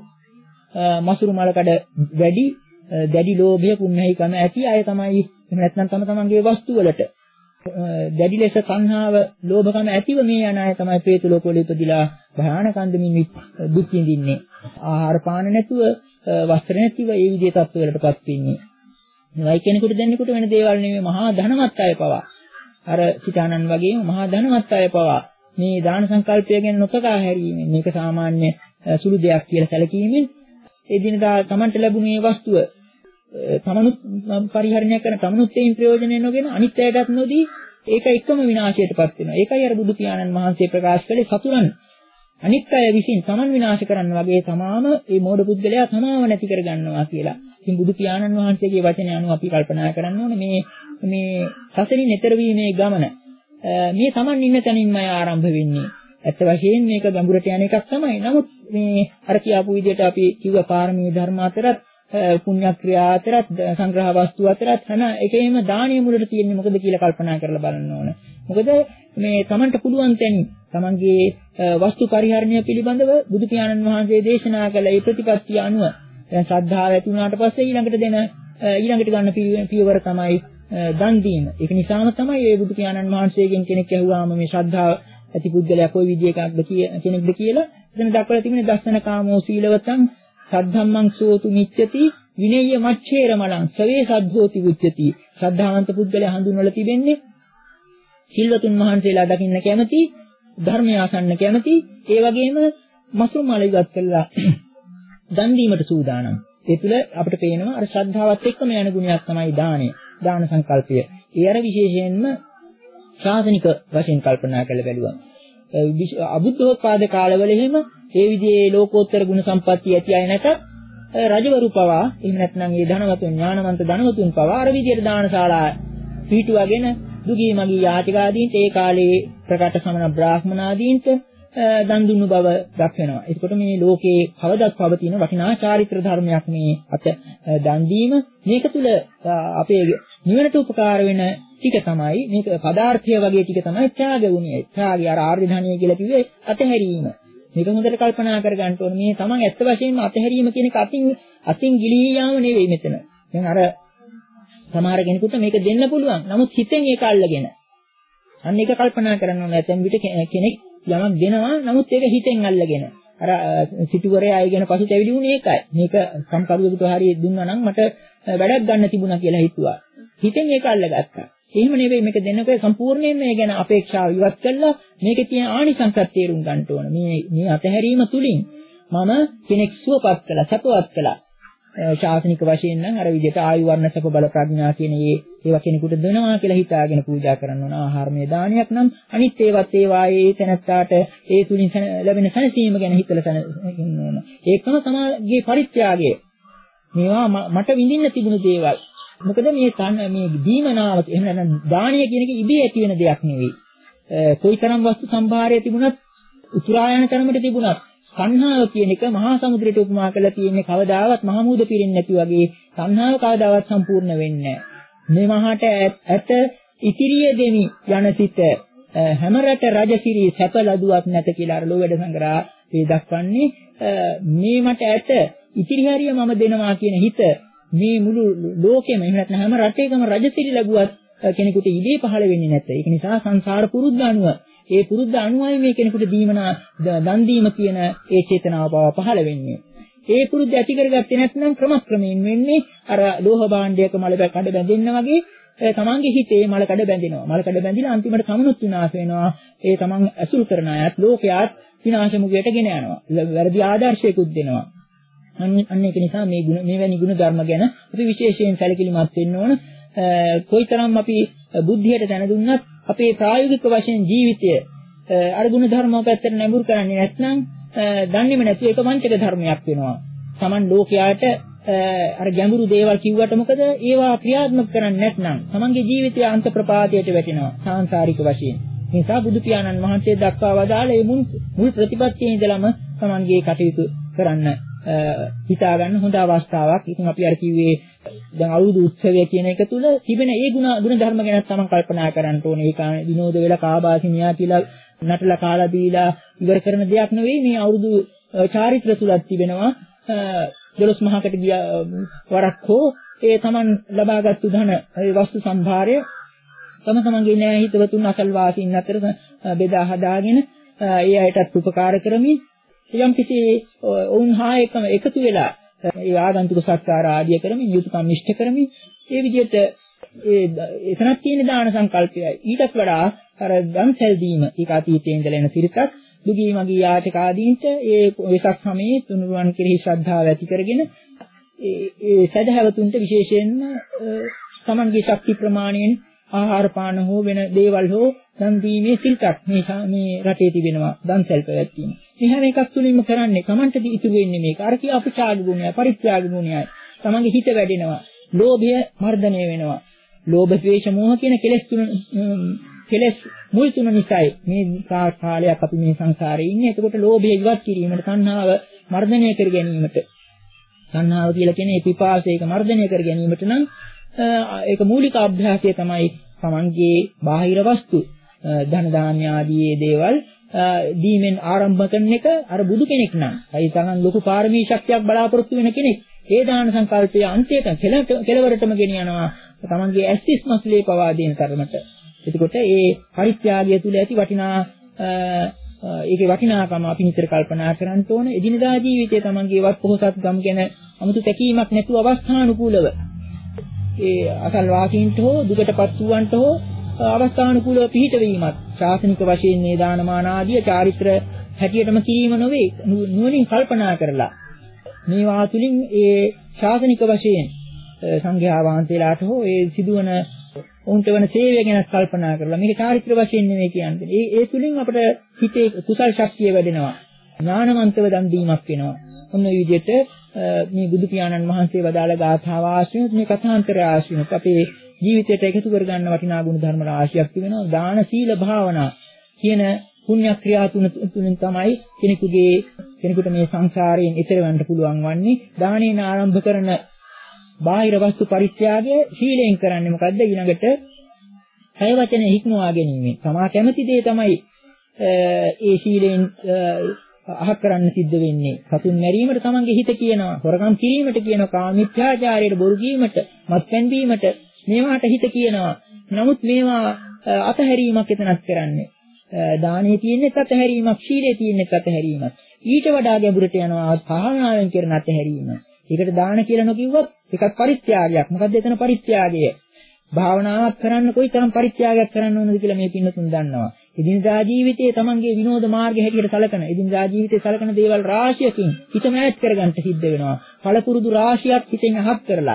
[SPEAKER 2] මසුරු මලකඩ වැඩි දැඩි ලෝභය කුණ්‍යයිකම ඇති අය තමයි. එහෙම නැත්නම් තම තමන්ගේ වස්තු වලට දැඩි ලෙස සංහාව ලෝභකම ඇතිව මේ යන අය තමයි പ്രേත ලෝකවල ඉපදිලා භයානක අන්දමින් දුක් විඳින්නේ. ආහාර පාන නැතුව වස්ත්‍ර නැතිව ඒ විදිහේ තත්ත්වවලටපත් වෙන්නේ. මේයි කෙනෙකුට දෙන්නෙකුට වෙන දේවල් නෙමෙයි මහා ධනවත් අය පවා. අර සිතානන් වගේම මහා ධනවත් අය පවා මේ දාන සංකල්පය ගැන නොතකා හැරීමෙන් මේක සාමාන්‍ය සුළු දෙයක් කියලා සැලකීමෙන් ඒ දිනදා Tamanට ලැබුණේ වස්තුව තමනුත් පරිහරණය කරන තමනුත් ඒන් ප්‍රයෝජනෙ නොගෙන අනිත් අයටත් නොදී ඒක එකම විනාශයටපත් වෙනවා. ඒකයි අර බුදු පියාණන් වහන්සේ ප්‍රකාශ කළේ සතුරන් අනිත් අය විසින් තමන් විනාශ කරන්න වගේ තමාම මේ මෝඩ පුද්ගලයා තමාම නැති කර ගන්නවා කියලා. ඉතින් බුදු පියාණන් වහන්සේගේ වචනය අනුව අපි කල්පනා කරන්න ඕනේ මේ මේ සසරින් එතර වීමේ ගමන මේ තමන් ඉන්න තැනින්මයි ආරම්භ වෙන්නේ. ඇත්ත වශයෙන් මේක ගැඹුරට යන එකක් තමයි. නමුත් මේ අර කියාපු විදිහට අපි කිව්ව පාරමී ධර්ම අතරත් පුණ්‍ය ක්‍රියා අතරත් සංග්‍රහ වස්තු අතරත් හැම එකේම දානීය මුලට තියෙන්නේ මොකද කියලා කල්පනා කරලා බලන්න ඕන. මොකද මේ Tamanට පුළුවන් තැනින් Tamanගේ වස්තු පරිහරණය පිළිබඳව බුදු පියාණන් වහන්සේ දේශනා කළ ඒ ප්‍රතිපත්තිය අනුව දැන් ශ්‍රද්ධාව ඇති වුණාට පස්සේ ඊළඟට දෙන ඊළඟට ගන්න පියවර තමයි දන් දීම. ඒක නිසාම තමයි මේ බුදු පියාණන් වහන්සේගෙන් කෙනෙක් ඇහුවාම මේ ශ්‍රද්ධාව ඇති පුද්ගලයා කොයි විදියකටද කෙනෙක්ද කියලා එතන දක්වලා තිබෙන දස්සන කාමෝ සීලවතං සද්ධම්මං සෝතු මිච්ඡති විනය්‍ය මච්ඡේර මලං සවේ සද්ධෝති උච්චති. ශ්‍රද්ධාවන්ත පුද්ගලයා හඳුන්වලා තිබෙන්නේ සිල්වතුන් වහන්සේලා දකින්න කැමති, ධර්මය අසන්න කැමති, ඒ වගේම මසුරු මල ඉවත් කළා දන් දීමට සූදානම්. ඒ තුළ අපිට පේනවා අර ශ්‍රද්ධාවත් එක්කම යන ගුණයක් තමයි දානය, දාන සංකල්පය. ඒ අර විශේෂයෙන්ම ශාසනික වශයෙන් කල්පනා කරලා බැලුවා. අබුද්ධෝත්පාද කාලවල එහෙම ඒ විදිහේ ලෝකෝත්තර ගුණ සම්පatti ඇති අය නැතත් රජවරු පවා එහෙම නැත්නම් ඒ ධනවතුන් ඥානවන්ත ධනවතුන් පවා අර විදිහට දානශාලා පිටුවගෙන දුගී මගී යාචකාදීන්ට ඒ කාලේ ප්‍රකට සමන බ්‍රාහ්මනාදීන්ට දන් දුන්නු බව දක්වනවා. එතකොට මේ ලෝකේ කවදත් පවතින වටිනා චාරිත්‍ර ධර්මයක් මේ අත දන් දීම. මේක තුල අපේ නිවනට උපකාර වෙන ටික තමයි මේක පදාර්ථය වගේ ටික තමයි ත්‍යාග ගුණය. ත්‍යාගය අර ආර්ය ධනිය කියලා කිව්වේ අතහැරීම. මේක හොඳට කල්පනා කර ගන්න ඕනේ. මේ තමන් ඇත්ත වශයෙන්ම අතහැරීම කියන එක අතින් අතින් ගිලී යාම නෙවෙයි මෙතන. දැන් අර සමහර කෙනෙකුට මේක දෙන්න පුළුවන්. නමුත් හිතෙන් ඒක අල්ලගෙන. අන්න ඒක කල්පනා කරන්න ඕනේ. නැත්නම් විට කෙනෙක් යමක් දෙනවා. නමුත් ඒක හිතෙන් අල්ලගෙන. අර සිටුවරයා අයගෙන පසුතැවිලි වුණේ ඒකයි. මේක සම්කරුවෙකුට හරි දුන්නා නම් මට වැඩක් ගන්න තිබුණා කියලා හිතුවා. හිතෙන් ඒක අල්ලගත්තා. එහෙම නෙවෙයි මේක දෙන්නකොට සම්පූර්ණයෙන්ම මේ ගැන අපේක්ෂාව ඉවත් කළා මේකේ තියෙන ආනිසංසත් තේරුම් ගන්න ඕන. මේ මේ අතහැරීම තුලින් මම කෙනෙක් සුවපත් කළා, සපවත් කළා. ශාසනික වශයෙන් නම් අර විදිහට ආයු වර්ණ සප බල ප්‍රඥා කියන මේ ඒවා කෙනෙකුට දෙනවා කියලා හිතාගෙන පූජා කරන්න ඕන. ආහාරමය දානයක් නම් අනිත් ඒවත් ඒවායේ තැනත්තාට ඒ තුලින් ලැබෙන සැනසීම ගැන හිතලා සැනසෙන්න ඕන. ඒකම තමගේ පරිත්‍යාගය. මේවා මට විඳින්න තිබුණු දේවල්. මොකද මේ මේ දීමනාව එහෙම නැත්නම් දානීය කියන එක ඉබේ ඇති වෙන දෙයක් නෙවෙයි. කොයිතරම් වස්තු සම්භාරය තිබුණත් උතුරා යන තරමට තිබුණත් සංහාව කියන එක මහා සමුද්‍රයට උපමා කරලා තියෙන්නේ කවදාවත් මහා මූද පිරෙන්නේ නැති වගේ සංහාව කවදාවත් සම්පූර්ණ වෙන්නේ නැහැ. මේ මහාට ඇත ඉතිරිය දෙමි යන සිත හැමරට රජසිරි සැප ලදුවක් නැත කියලා අර ලෝවැඩ සංග්‍රහය දක්වන්නේ මේ මට ඇත ඉතිරි හරිය මම දෙනවා කියන හිත මේ මුළු ලෝකෙම එහෙම නැත්නම් හැම රටේකම රජසිරි ලැබුවත් කෙනෙකුට ඉබේ පහළ වෙන්නේ නැත. ඒක නිසා සංසාර පුරුද්ද අනුව ඒ පුරුද්ද අනුවයි මේ කෙනෙකුට දීමනා දන් දීම කියන ඒ චේතනාව පහළ වෙන්නේ. ඒ පුරුද්ද ඇති කරගත්තේ නැත්නම් ක්‍රමක්‍රමයෙන් වෙන්නේ අර ලෝහ භාණ්ඩයක මල කඩ බැඳෙන්න වගේ තමන්ගේ හිතේ මල කඩ බැඳෙනවා. මල කඩ බැඳිලා අන්තිමට තමනුත් විනාශ වෙනවා. ඒ තමන් ඇසුරු කරන අයත් ලෝකයාත් විනාශ මුගයට ගෙන යනවා. වැරදි ආදර්ශයකුත් දෙනවා. අන්න ඒක නිසා මේ ගුණ මේවැනි ගුණ ධර්ම ගැන අපි විශේෂයෙන් සැලකිලිමත් වෙන්න ඕන. කොයිතරම් අපි බුද්ධියට දැන දුන්නත් අපේ ප්‍රායෝගික වශයෙන් ජීවිතය අර ගුණ ධර්ම පැත්තට නැඹුරු කරන්නේ නැත්නම් දන්නේම නැතුව ඒක වංචක ධර්මයක් වෙනවා. Taman ලෝකයාට අර ගැඹුරු දේවල් කිව්වට මොකද ඒවා ක්‍රියාත්මක කරන්නේ නැත්නම් Tamanගේ ජීවිතය අන්ත ප්‍රපාතයට වැටෙනවා සාංශාරික වශයෙන්. ඒ නිසා බුදු පියාණන් වහන්සේ දක්වා වදාළ මේ මුල් ප්‍රතිපත්තියේ ඉඳලම Tamanගේ කටයුතු කරන්න හිතා ගන්න හොඳ අවස්ථාවක්. ඉතින් අපි අර කිව්වේ දැන් අවුරුදු උත්සවය කියන එක තුල තිබෙන ඒ ගුණ ගුණ ධර්ම ගැන තමයි කල්පනා කරන්න ඕනේ. ඒක විනෝද වෙලා කාබාසිනියා කියලා නටලා කාලා දීලා ඉවර කරන දෙයක් නෙවෙයි. මේ අවුරුදු චාරිත්‍ර තුලක් තිබෙනවා. දොළොස් මහකට ගිය වරක් හෝ ඒ Taman ලබාගත්තු ධන ඒ වස්තු සම්භාරය තම තමන්ගේ නෑ හිතවතුන් අසල්වාසීන් අතර බෙදා හදාගෙන ඒ අයටත් උපකාර කරමින් යම් කිසි වුන් හා එකම එකතු වෙලා ඒ ආගන්තුක සත්කාර ආදිය කරමින් යුතුයකම් ඉෂ්ට කරමින් ඒ විදිහට ඒ එතනක් තියෙන දාන සංකල්පයයි ඊටත් වඩා අර දන්සල් දීම ඒක අතීතයේ ඉඳලා එන සිරිතක් දුගී මගී යාචක ආදීන්ට ඒ වෙසක් සමයේ තුනුරුවන් කෙරෙහි ශ්‍රද්ධාව ඇති කරගෙන ඒ ඒ සදහැවතුන්ට විශේෂයෙන්ම තමන්ගේ ශක්ති ප්‍රමාණයෙන් ආහාර පාන හෝ වෙන දේවල් හෝ දන් දීමේ සිල්පත් මේ මේ රටේ තිබෙනවා දන්සල් පැවැත්වීම. මේ හැම එකක් තුලින්ම කරන්නේ තමන්ට ඉතුරු වෙන්නේ මේක. අර කිය අපචාග ගුණය, පරිත්‍යාග ගුණයයි. තමන්ගේ හිත වැඩෙනවා. ලෝභය මර්ධනය වෙනවා. ලෝභ, ද්වේෂ, මෝහ කියන කෙලෙස් තුන කෙලෙස් මුල් තුන නිසායි මේ කාලයක් අපි මේ සංසාරේ ඉන්නේ. එතකොට ලෝභය ඉවත් කිරීමට, තණ්හාව මර්ධනය කර ගැනීමට, තණ්හාව කියලා කියන්නේ පිපාසයක මර්ධනය කර ගැනීමට නම් ඒක මූලික අභ්‍යාසය තමයි තමන්ගේ බාහිර වස්තු ධන දාන්‍ය ආදී දේවල් දීමෙන් ආරම්භ කරන එක. අර බුදු කෙනෙක් නම් අයි තමන් ලොකු පාරමී ශක්තියක් බලාපොරොත්තු වෙන කෙනෙක් ඒ දාන සංකල්පය අන්තියට කෙලවරටම ගෙන යනවා තමන්ගේ ඇස්තිස් මස්ලේ පවා දෙන තරමට. එතකොට ඒ පරිත්‍යාගය තුල ඇති වටිනා ඒකේ වටිනාකම අපි නිතර කල්පනා කරන්න ඕන. එදිනදා ජීවිතයේ තමන්ගේ වත් පොහොසත් ගම් ගැන 아무තු තැකීමක් නැතුව අවස්ථානුකූලව ඒ අසල් වාසීන්ට හෝ දුකටපත් වූවන්ට හෝ අවස්ථානුකූලව පිහිටවීමත් ශාසනික වශයෙන් මේ දානමාන ආදී චාරිත්‍ර හැටියටම කිරීම නොවේ නුවණින් කල්පනා කරලා මේවා තුලින් ඒ ශාසනික වශයෙන් සංඝයා වහන්සේලාට හෝ ඒ සිදුවන උන්ට වෙන සේවය ගැන කල්පනා කරලා මේක චාරිත්‍ර වශයෙන් නෙමෙයි කියන්නේ. ඒ ඒ තුලින් අපිට හිතේ කුසල් ශක්තිය වැඩෙනවා. ඥානවන්තව දන් දීමක් වෙනවා. ඔන්න ඔය විදිහට මේ බුදු පියාණන් වහන්සේ වදාළ ගාථාව ආශ්‍රයෙන් මේ කථාන්තරය ආශ්‍රයෙන් අපේ ජීවිතයට එකතු කරගන්න වටිනා ගුණ ධර්ම රාශියක් තිබෙනවා. දාන, සීල, භාවනා කියන පුණ්‍ය ක්‍රියා තුන තුලින් තමයි කෙනෙකුගේ කෙනෙකුට මේ සංසාරයෙන් ඈතර වෙන්න පුළුවන් වන්නේ. දාණයෙන් ආරම්භ කරන බාහිර වස්තු පරිත්‍යාගය සීලයෙන් කරන්නේ මොකද්ද? ඊළඟට කය වචන හික්මවා ගැනීම. තමා කැමති දේ තමයි ඒ සීලයෙන් අහක් කරන්න සිද්ධ වෙන්නේ. සතුන් මැරීමට තමන්ගේ හිත කියනවා, හොරකම් කිරීමට කියනවා, කාමීත්‍යාචාරයට, බොරු කීමට, මත්පැන් බීමට මේවාට හිත කියනවා. නමුත් මේවා අතහැරීමක් එතනක් කරන්නේ. දානයේ තියෙන්නේ අතහැරීමක්, සීලයේ තියෙන්නේ අතහැරීමක්. ඊට වඩා ගැඹුරට යනවා භාවනාවෙන් කරන අතහැරීම. ඒකට දාන කියලා නොකියුවත් ඒකත් පරිත්‍යාගයක්. මොකද්ද එතන පරිත්‍යාගය? භාවනාවක් කරන්න කොයිතරම් පරිත්‍යාගයක් කරන්න ඕනද කියලා මේ පින්නතුන් දන්නවා. එදිනදා ජීවිතයේ තමන්ගේ විනෝද මාර්ගය හැටියට සලකන, එදිනදා ජීවිතයේ සලකන දේවල් රාශියකින් හිත මෑත් කරගන්න සිද්ධ වෙනවා. පළපුරුදු රාශියක් හිතෙන් අහක් කරලා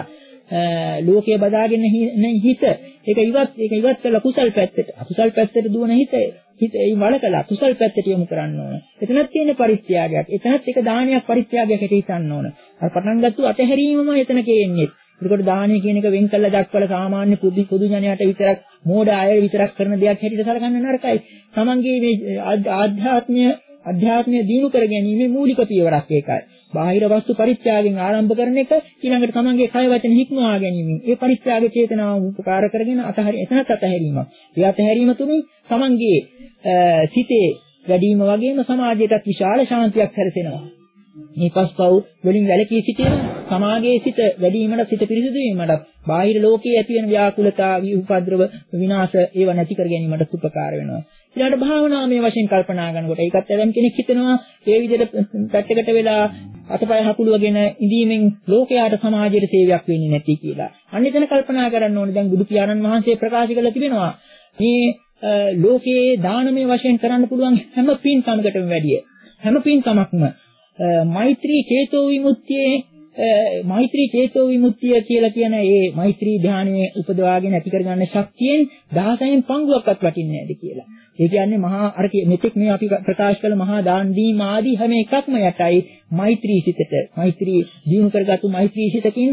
[SPEAKER 2] ලෝකයේ බදාගෙන හිත ඒක ඉවත් ඒක ඉවත් කරලා කුසල් පැත්තට, අකුසල් පැත්තට දුවන හිත හිත ඒ වලකලා කුසල් පැත්තට යොමු කරන්න ඕන. එතනත් තියෙන පරිත්‍යාගයක්. එතනත් එක දානයක් පරිත්‍යාගයක් හැටියට හිතන්න ඕන. අර පටන් ගත්ත අතහැරීමම එතන කියන්නේ. ඒකට දානය කියන එක වෙන් කළා දක්වලා සාමාන්‍ය පොදු පොදු ජනයාට විතරක් මෝඩ අය විතරක් කරන දෙයක් හැටියට සලකන්න නරකයි. තමන්ගේ මේ ආධ්‍යාත්මය අධ්‍යාත්මය දියුණු කර ගැනීමේ මූලික පියවරක් ඒකයි. බාහිර වස්තු පරිත්‍යාගයෙන් ආරම්භ කරන එක ඊළඟට තමන්ගේ කය වචන හික්මවා ගැනීම. ඒ පරිත්‍යාග චේතනාව උපකාර කරගෙන අතහරි එතනත් අතහැරීමක්. ඒ අතහැරීම තුලින් තමන්ගේ සිතේ වැඩිම වගේම සමාජයටත් විශාල ශාන්තියක් හැරසෙනවා. මේ පස්පව් වලින් වැළකී සිටින සමාජයේ සිට වැඩිවීමට සිට පිරිසිදු වීමට බාහිර ලෝකයේ ඇති වෙන ව්‍යාකූලතා විඋපද්‍රව විනාශ ඒව නැති කර ගැනීමට උපකාර වෙනවා. ඊළඟට භාවනාමය වශයෙන් කල්පනා කරනකොට ඒකත් ඇතම් කෙනෙක් හිතනවා ඒ විදිහට පැත්තකට වෙලා අතපය හකුලුවගෙන ඉඳීමෙන් ලෝකයාට සමාජයට සේවයක් වෙන්නේ නැති කියලා. අන්න එතන කල්පනා කරන්න ඕනේ. දැන් බුදු පියාණන් වහන්සේ ප්‍රකාශ කළා තිබෙනවා මේ ලෝකයේ දානමය වශයෙන් කරන්න පුළුවන් හැම පින්කමකටම වැඩිය හැම පින්කමක්ම මෛත්‍රී චේතෝ විමුක්තියේ මෛත්‍රී චේතෝ විමුක්තිය කියලා කියන ඒ මෛත්‍රී ධානයේ උපදවාගෙන ඇති කරගන්න ශක්තියෙන් දහසෙන් පංගුවක්වත් වටින්නේ නැද්ද කියලා. ඒ කියන්නේ මහා අර මෙතෙක් මේ අපි ප්‍රකාශ කළ මහා දාන දීම ආදී හැම එකක්ම යටයි මෛත්‍රී සිතට. මෛත්‍රී දිනු කරගත්තු මෛත්‍රී සිතකින්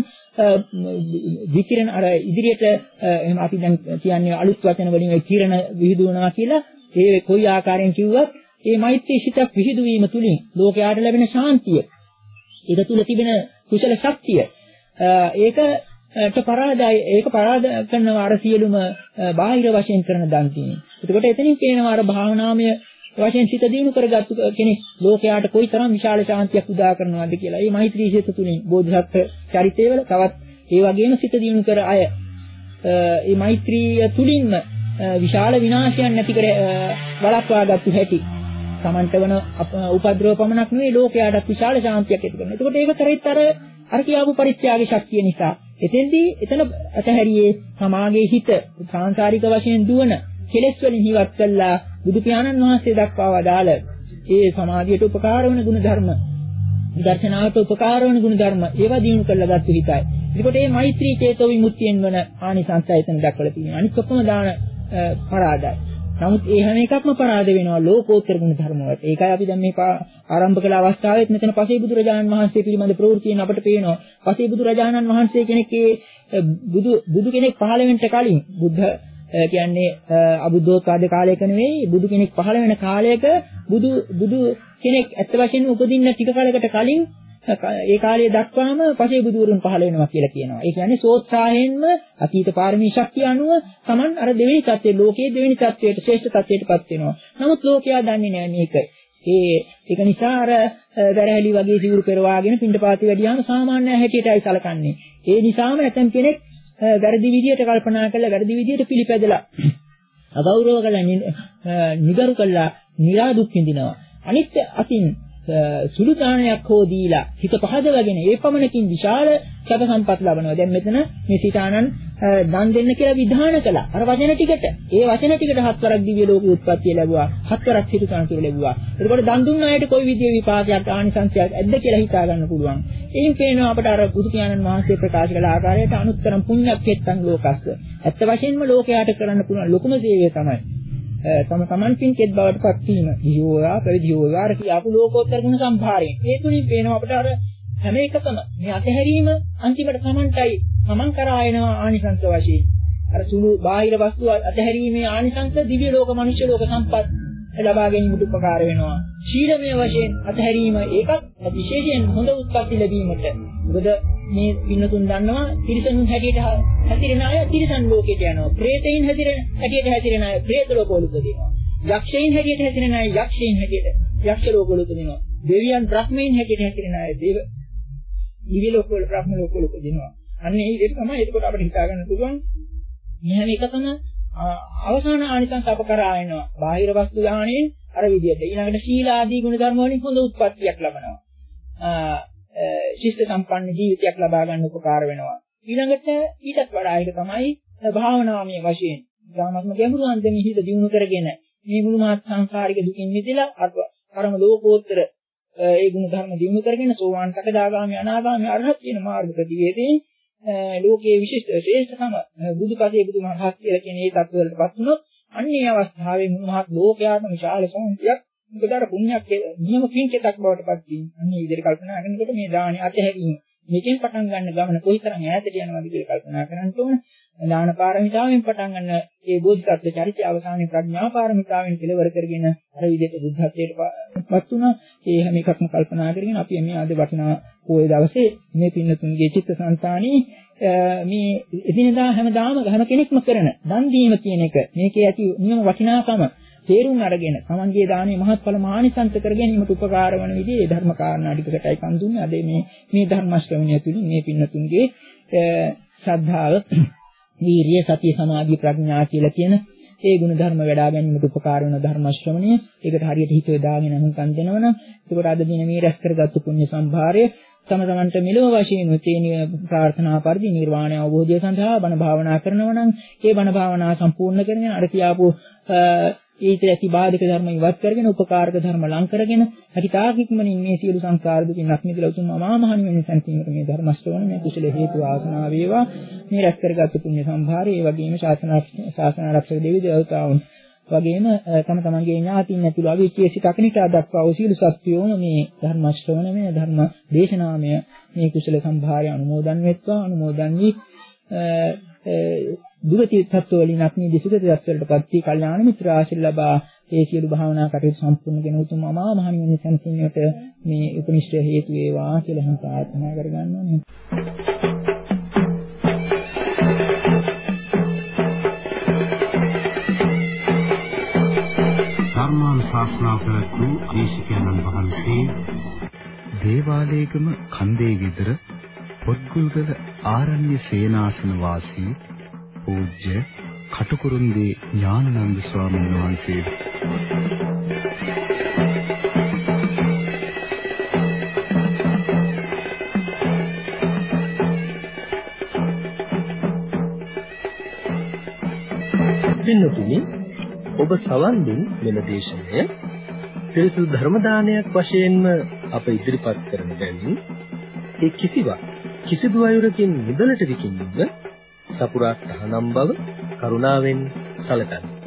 [SPEAKER 2] විකිරණ අර ඉදිරියට එහෙම අපි දැන් කියන්නේ අලුත් වචන වලින් ඒ කිරණ විහිදුවනවා කියලා ඒ කොයි ආකාරයෙන් කිව්වත් ඒ මෛත්‍රී සිතක් විහිදු වීම තුලින් ලෝකයාට ලැබෙන ශාන්තිය, ඒක තුල තිබෙන කුසල ශක්තිය, ඒකට පරාදයි ඒක පරාද කරනවා අර සියලුම බාහිර වශයෙන් කරන දන් දීම. එතකොට එතනින් කියනවා අර භාවනාමය වශයෙන් සිත දිනු කරගත්තු කෙනෙක් ලෝකයාට කොයිතරම් විශාල ශාන්තියක් උදා කරනවද කියලා. මේ මෛත්‍රී සිත තුලින් බෝධිසත්ව චරිතයවල තවත් ඒ වගේම සිත දිනු කර අය මේ මෛත්‍රිය තුලින්ම විශාල විනාශයන් නැති කර වළක්වා ගත්තු හැටි. සමන්ත වන උපද්‍රව පමණක් නෙවෙයි ලෝකයාට විශාල ශාන්තියක් ඇති කරනවා. එතකොට ඒක කරෙත් අර අර කියාපු පරිත්‍යාග ශක්තිය නිසා. එතෙන්දී එතන අතහැරියේ සමාගයේ හිත සාංශාරික වශයෙන් දුවන කෙලෙස් වලින් හිවත් කළා බුදු පියාණන් වහන්සේ දක්වා වදාළ ඒ සමාධියට උපකාර වන ගුණ ධර්ම, විදර්ශනාවට උපකාර වන ගුණ ධර්ම ඒවා දිනු කරලා ගත්ත හිතයි. එතකොට මේ මෛත්‍රී චේතෝ විමුක්තියෙන් වන ආනිසංසය එතන දක්වලා තියෙනවා. අනිත් ඔක්කොම දාන පරාදයි. නමුත් ඒ හැම එකක්ම පරාද වෙනවා ලෝකෝත්තර ගුණ ධර්ම වලට. ඒකයි අපි දැන් මේ ආරම්භ කළ අවස්ථාවේත් මෙතන පසේ බුදුරජාණන් වහන්සේ පිළිබඳ ප්‍රවෘත්තියෙන් අපට පේනවා. පසේ බුදුරජාණන් වහන්සේ කෙනෙක්ගේ බුදු බුදු කෙනෙක් පහළ වෙන්න කලින් බුද්ධ කියන්නේ අබුද්ධෝත්පාද කාලයක නෙවෙයි බුදු කෙනෙක් පහළ වෙන කාලයක බුදු බුදු කෙනෙක් ඇත්ත වශයෙන්ම උපදින්න ටික කාලයකට කලින් ඒ කාලයේ දක්වාම පසේ බුදුවරුන් පහළ වෙනවා කියලා කියනවා. ඒ කියන්නේ සෝත්සාහයෙන්ම අතීත පාරමී ශක්තිය අනුව Taman අර දෙවෙනි තත්ත්වයේ ලෝකයේ දෙවෙනි තත්ත්වයට ශ්‍රේෂ්ඨ තත්ත්වයටපත් වෙනවා. නමුත් ලෝකයා දන්නේ නැහැ මේක. ඒ ඒක නිසා අර දරහැලි වගේ සිවුරු පෙරවාගෙන පින්ඩපාතේ වැඩියාම සාමාන්‍ය හැටියටයි සැලකන්නේ. ඒ නිසාම නැතම් කෙනෙක් වැරදි විදියට කල්පනා කරලා වැරදි විදියට පිළිපැදලා අගෞරව කළා නිගරු කළා නිරා දුක් විඳිනවා. අනිත් අතින් සුළු දානයක් හෝ දීලා හිත පහදවගෙන ඒ පමණකින් විශාල සැප සම්පත් ලබනවා. දැන් මෙතන මේ සිතානන් දන් දෙන්න කියලා විධාන කළා. අර වචන ටිකට ඒ වචන ටිකට හත්වරක් දිව්‍ය ලෝක උත්පත්තිය ලැබුවා. හත්වරක් සිතුකම් කියලා ලැබුවා. එතකොට දන් දුන්න අයට කොයි විදිහේ විපාකයක් ආනිසංසයක් ඇද්ද කියලා හිතා ගන්න පුළුවන්. එයින් පේනවා අපට අර බුදු පියාණන් වහන්සේ ප්‍රකාශ කළ ආකාරයට අනුත්තරම් පුණ්‍යක්කෙත්තං ලෝකස්ස. ඇත්ත වශයෙන්ම ලෝකයට කරන්න පුළුවන් ලොකුම සේවය තමයි තම තමන් පින්කෙත් බවට පත් වීම. ජීවෝයා ප්‍රවිජීවෝයා අර කියාපු ලෝකෝත්තර ගුණ සම්භාරයෙන්. ඒ තුලින් පේනවා අපට අර හැම එකකම මේ අතහැරීම අන්තිමට තමන්ටයි තමන් කරා එනවා ආනිසංස වශයෙන්. අර සුළු බාහිර වස්තු අතහැරීමේ ආනිසංස දිව්‍ය ලෝක මනුෂ්‍ය ලෝක සම්පත් ලබා ගැනීමට උපකාර වෙනවා. ශීලමය වශයෙන් අතහැරීම ඒකත් විශේෂයෙන් හොඳ උත්පත්ති ලැබීමට. මොකද මේ පින්නතුන් දන්නවා තිරිසනුන් හැටියට හැසිරෙන අය තිරිසන් ලෝකයට යනවා. ප්‍රේතයින් හැසිරෙන හැටියට හැසිරෙන අය ප්‍රේත ලෝකවල උපදිනවා. යක්ෂයින් හැටියට හැසිරෙන අය යක්ෂයින් හැටියට යක්ෂ ලෝකවල උපදිනවා. දෙවියන් බ්‍රහ්මයන් හැටියට හැසිරෙන අය දේව දිව්‍ය ලෝකවල බ්‍රහ්ම ලෝකවල උපදිනවා. අන්න ඒක තමයි එතකොට අපිට හිතා ගන්න පුළුවන්. මේ හැම එකකම අවසාන ආනිසංස අප කරා එනවා. බාහිර වස්තු දාහණයෙන් අර විදියට. ඊළඟට සීල ආදී ගුණ ධර්ම වලින් හොඳ උත්පත්තියක් ලබනවා. ශිෂ්ට සම්පන්න ජීවිතයක් ලබා ගන්න උපකාර වෙනවා. ඊළඟට ඊටත් වඩා ඒක තමයි භාවනාමය වශයෙන් ධර්මත්ම ගැඹුරු අන්දමේ හිත දියුණු කරගෙන මේ මුළු මහත් සංසාරික දුකින් මිදලා පරම ලෝකෝත්තර ඒ ගුණ ධර්ම දියුණු කරගෙන සෝවාන් සකදාගාමී අනාගාමී අරහත් කියන මාර්ග ප්‍රතිවේදයෙන් ලෝකයේ විශිෂ්ට ශ්‍රේෂ්ඨකම බුදුපසේ බුදුමහත් කියලා කියන ඒ தත්වලටපත් වුණොත් අන්නේ අවස්ථාවේ මුළු මහත් ලෝකයාටම විශාල සම්පතියක් මොකදර පුණ්‍යක් නියම පින්කෙතක් බවට පත් වීම. අන්නේ විදිහට කල්පනා කරනකොට මේ දානි අතහැරීම මේකෙන් පටන් ගන්න ගමන කොයිතරම් ඈතට යනවද කියලා කල්පනා කරන්න ඕන. දාන පාරමිතාවෙන් පටන් ගන්න ඒ බෝධිසත්ව චරිතය අවසානයේ ප්‍රඥා පාරමිතාවෙන් කෙලවර කරගෙන අර විදිහට බුද්ධත්වයට පත් වුණා. ඒ හැම එකක්ම කල්පනා කරගෙන අපි මේ අද වටිනා පොයේ දවසේ මේ පින්නතුන්ගේ චිත්තසංතානී මේ එදිනදා හැමදාම හැම කෙනෙක්ම කරන දන් දීම කියන එක මේකේ ඇති නියම වටිනාකම තේරුම් අරගෙන තමන්ගේ දානයේ මහත්ඵල මානිසංස කර ගැනීමට උපකාර වන විදිහේ ධර්ම කාරණා ටිකකටයි කන් දුන්නේ. අද මේ මේ ධර්ම ශ්‍රවණය තුළින් මේ පින්නතුන්ගේ ශ්‍රද්ධාව, වීරිය, සතිය, සමාධි, ප්‍රඥා කියලා කියන ඒ ගුණ ධර්ම වඩා ගැනීමට උපකාර වන ධර්ම ශ්‍රවණය. ඒකට හරියට හිත යොදාගෙන අනුකම් දෙනවනම් එතකොට අද දින මේ රැස් කරගත්තු පුණ්‍ය සම්භාරය තම තමන්ට මෙලොව වශයෙන් තේනිය ප්‍රාර්ථනා පරිදි නිර්වාණය අවබෝධය සඳහා බණ භාවනා කරනවා නම් ඒ බණ භාවනා සම්පූර්ණ කරගෙන අර කියාපු ඊට ඇති බාධක ධර්ම ඉවත් කරගෙන උපකාරක ධර්ම ලං කරගෙන අතිතාකික්මනින් මේ සියලු සංස්කාර දුකින් අත්මිදලා උතුම් අමා මහ නිවන සම්පූර්ණ මේ ධර්ම ශ්‍රවණ මේ කුසල හේතු වාසනා වේවා. මේ රැස් කරගත් පුණ්‍ය සම්භාරය ඒ වගේම ශාසන ශාසන ආරක්ෂක දෙවි දේවතාවුන් වගේම තම තමන්ගේ ඥාතීන් ඇතුළු අවිචේ සිට අකනිටා දක්වා වූ සියලු සත්වයෝම මේ ධර්ම ශ්‍රවණ මේ ධර්ම දේශනාමය මේ කුසල සම්භාරය අනුමෝදන් වෙත්වා. අනුමෝදන් වී දුගති තත්ත්ව වලින් අත්මී දිසුගති තත්ත්වවලටපත් වී කල්යාණ මිත්‍ර ආශිර්වාද ලබා ඒ සියලු භාවනා කටයුතු සම්පූර්ණ ගෙන උතුම් අමා මහ නිවන සම්පූර්ණයට මේ උපනිෂ්ඨ හේතු වේවා කියලා हम ප්‍රාර්ථනා කරගන්නවා නේ.
[SPEAKER 1] ධර්මානුශාසනා කරපු දේශකයන්න් වහන්සේ දේවාලයේගම කන්දේ විතර පොත්ගුල්ගල ආරණ්‍ය සේනාසන වාසී පූජ්‍ය කටුකුරුන්දී ඥානানন্দ ස්වාමීන් වහන්සේ.
[SPEAKER 3] පින්නතුනි, ඔබ සවන් දුන් මෙම දේශනය පිරිසුදු ධර්ම දානයක් වශයෙන්ම අප ඉදිරිපත් කරන බැවින් ඒ කිසිවක් කිසිදු අයුරකින් නිදලට විකින්නීම සපුරා තහනම් බව කරුණාවෙන් සැලකන්න.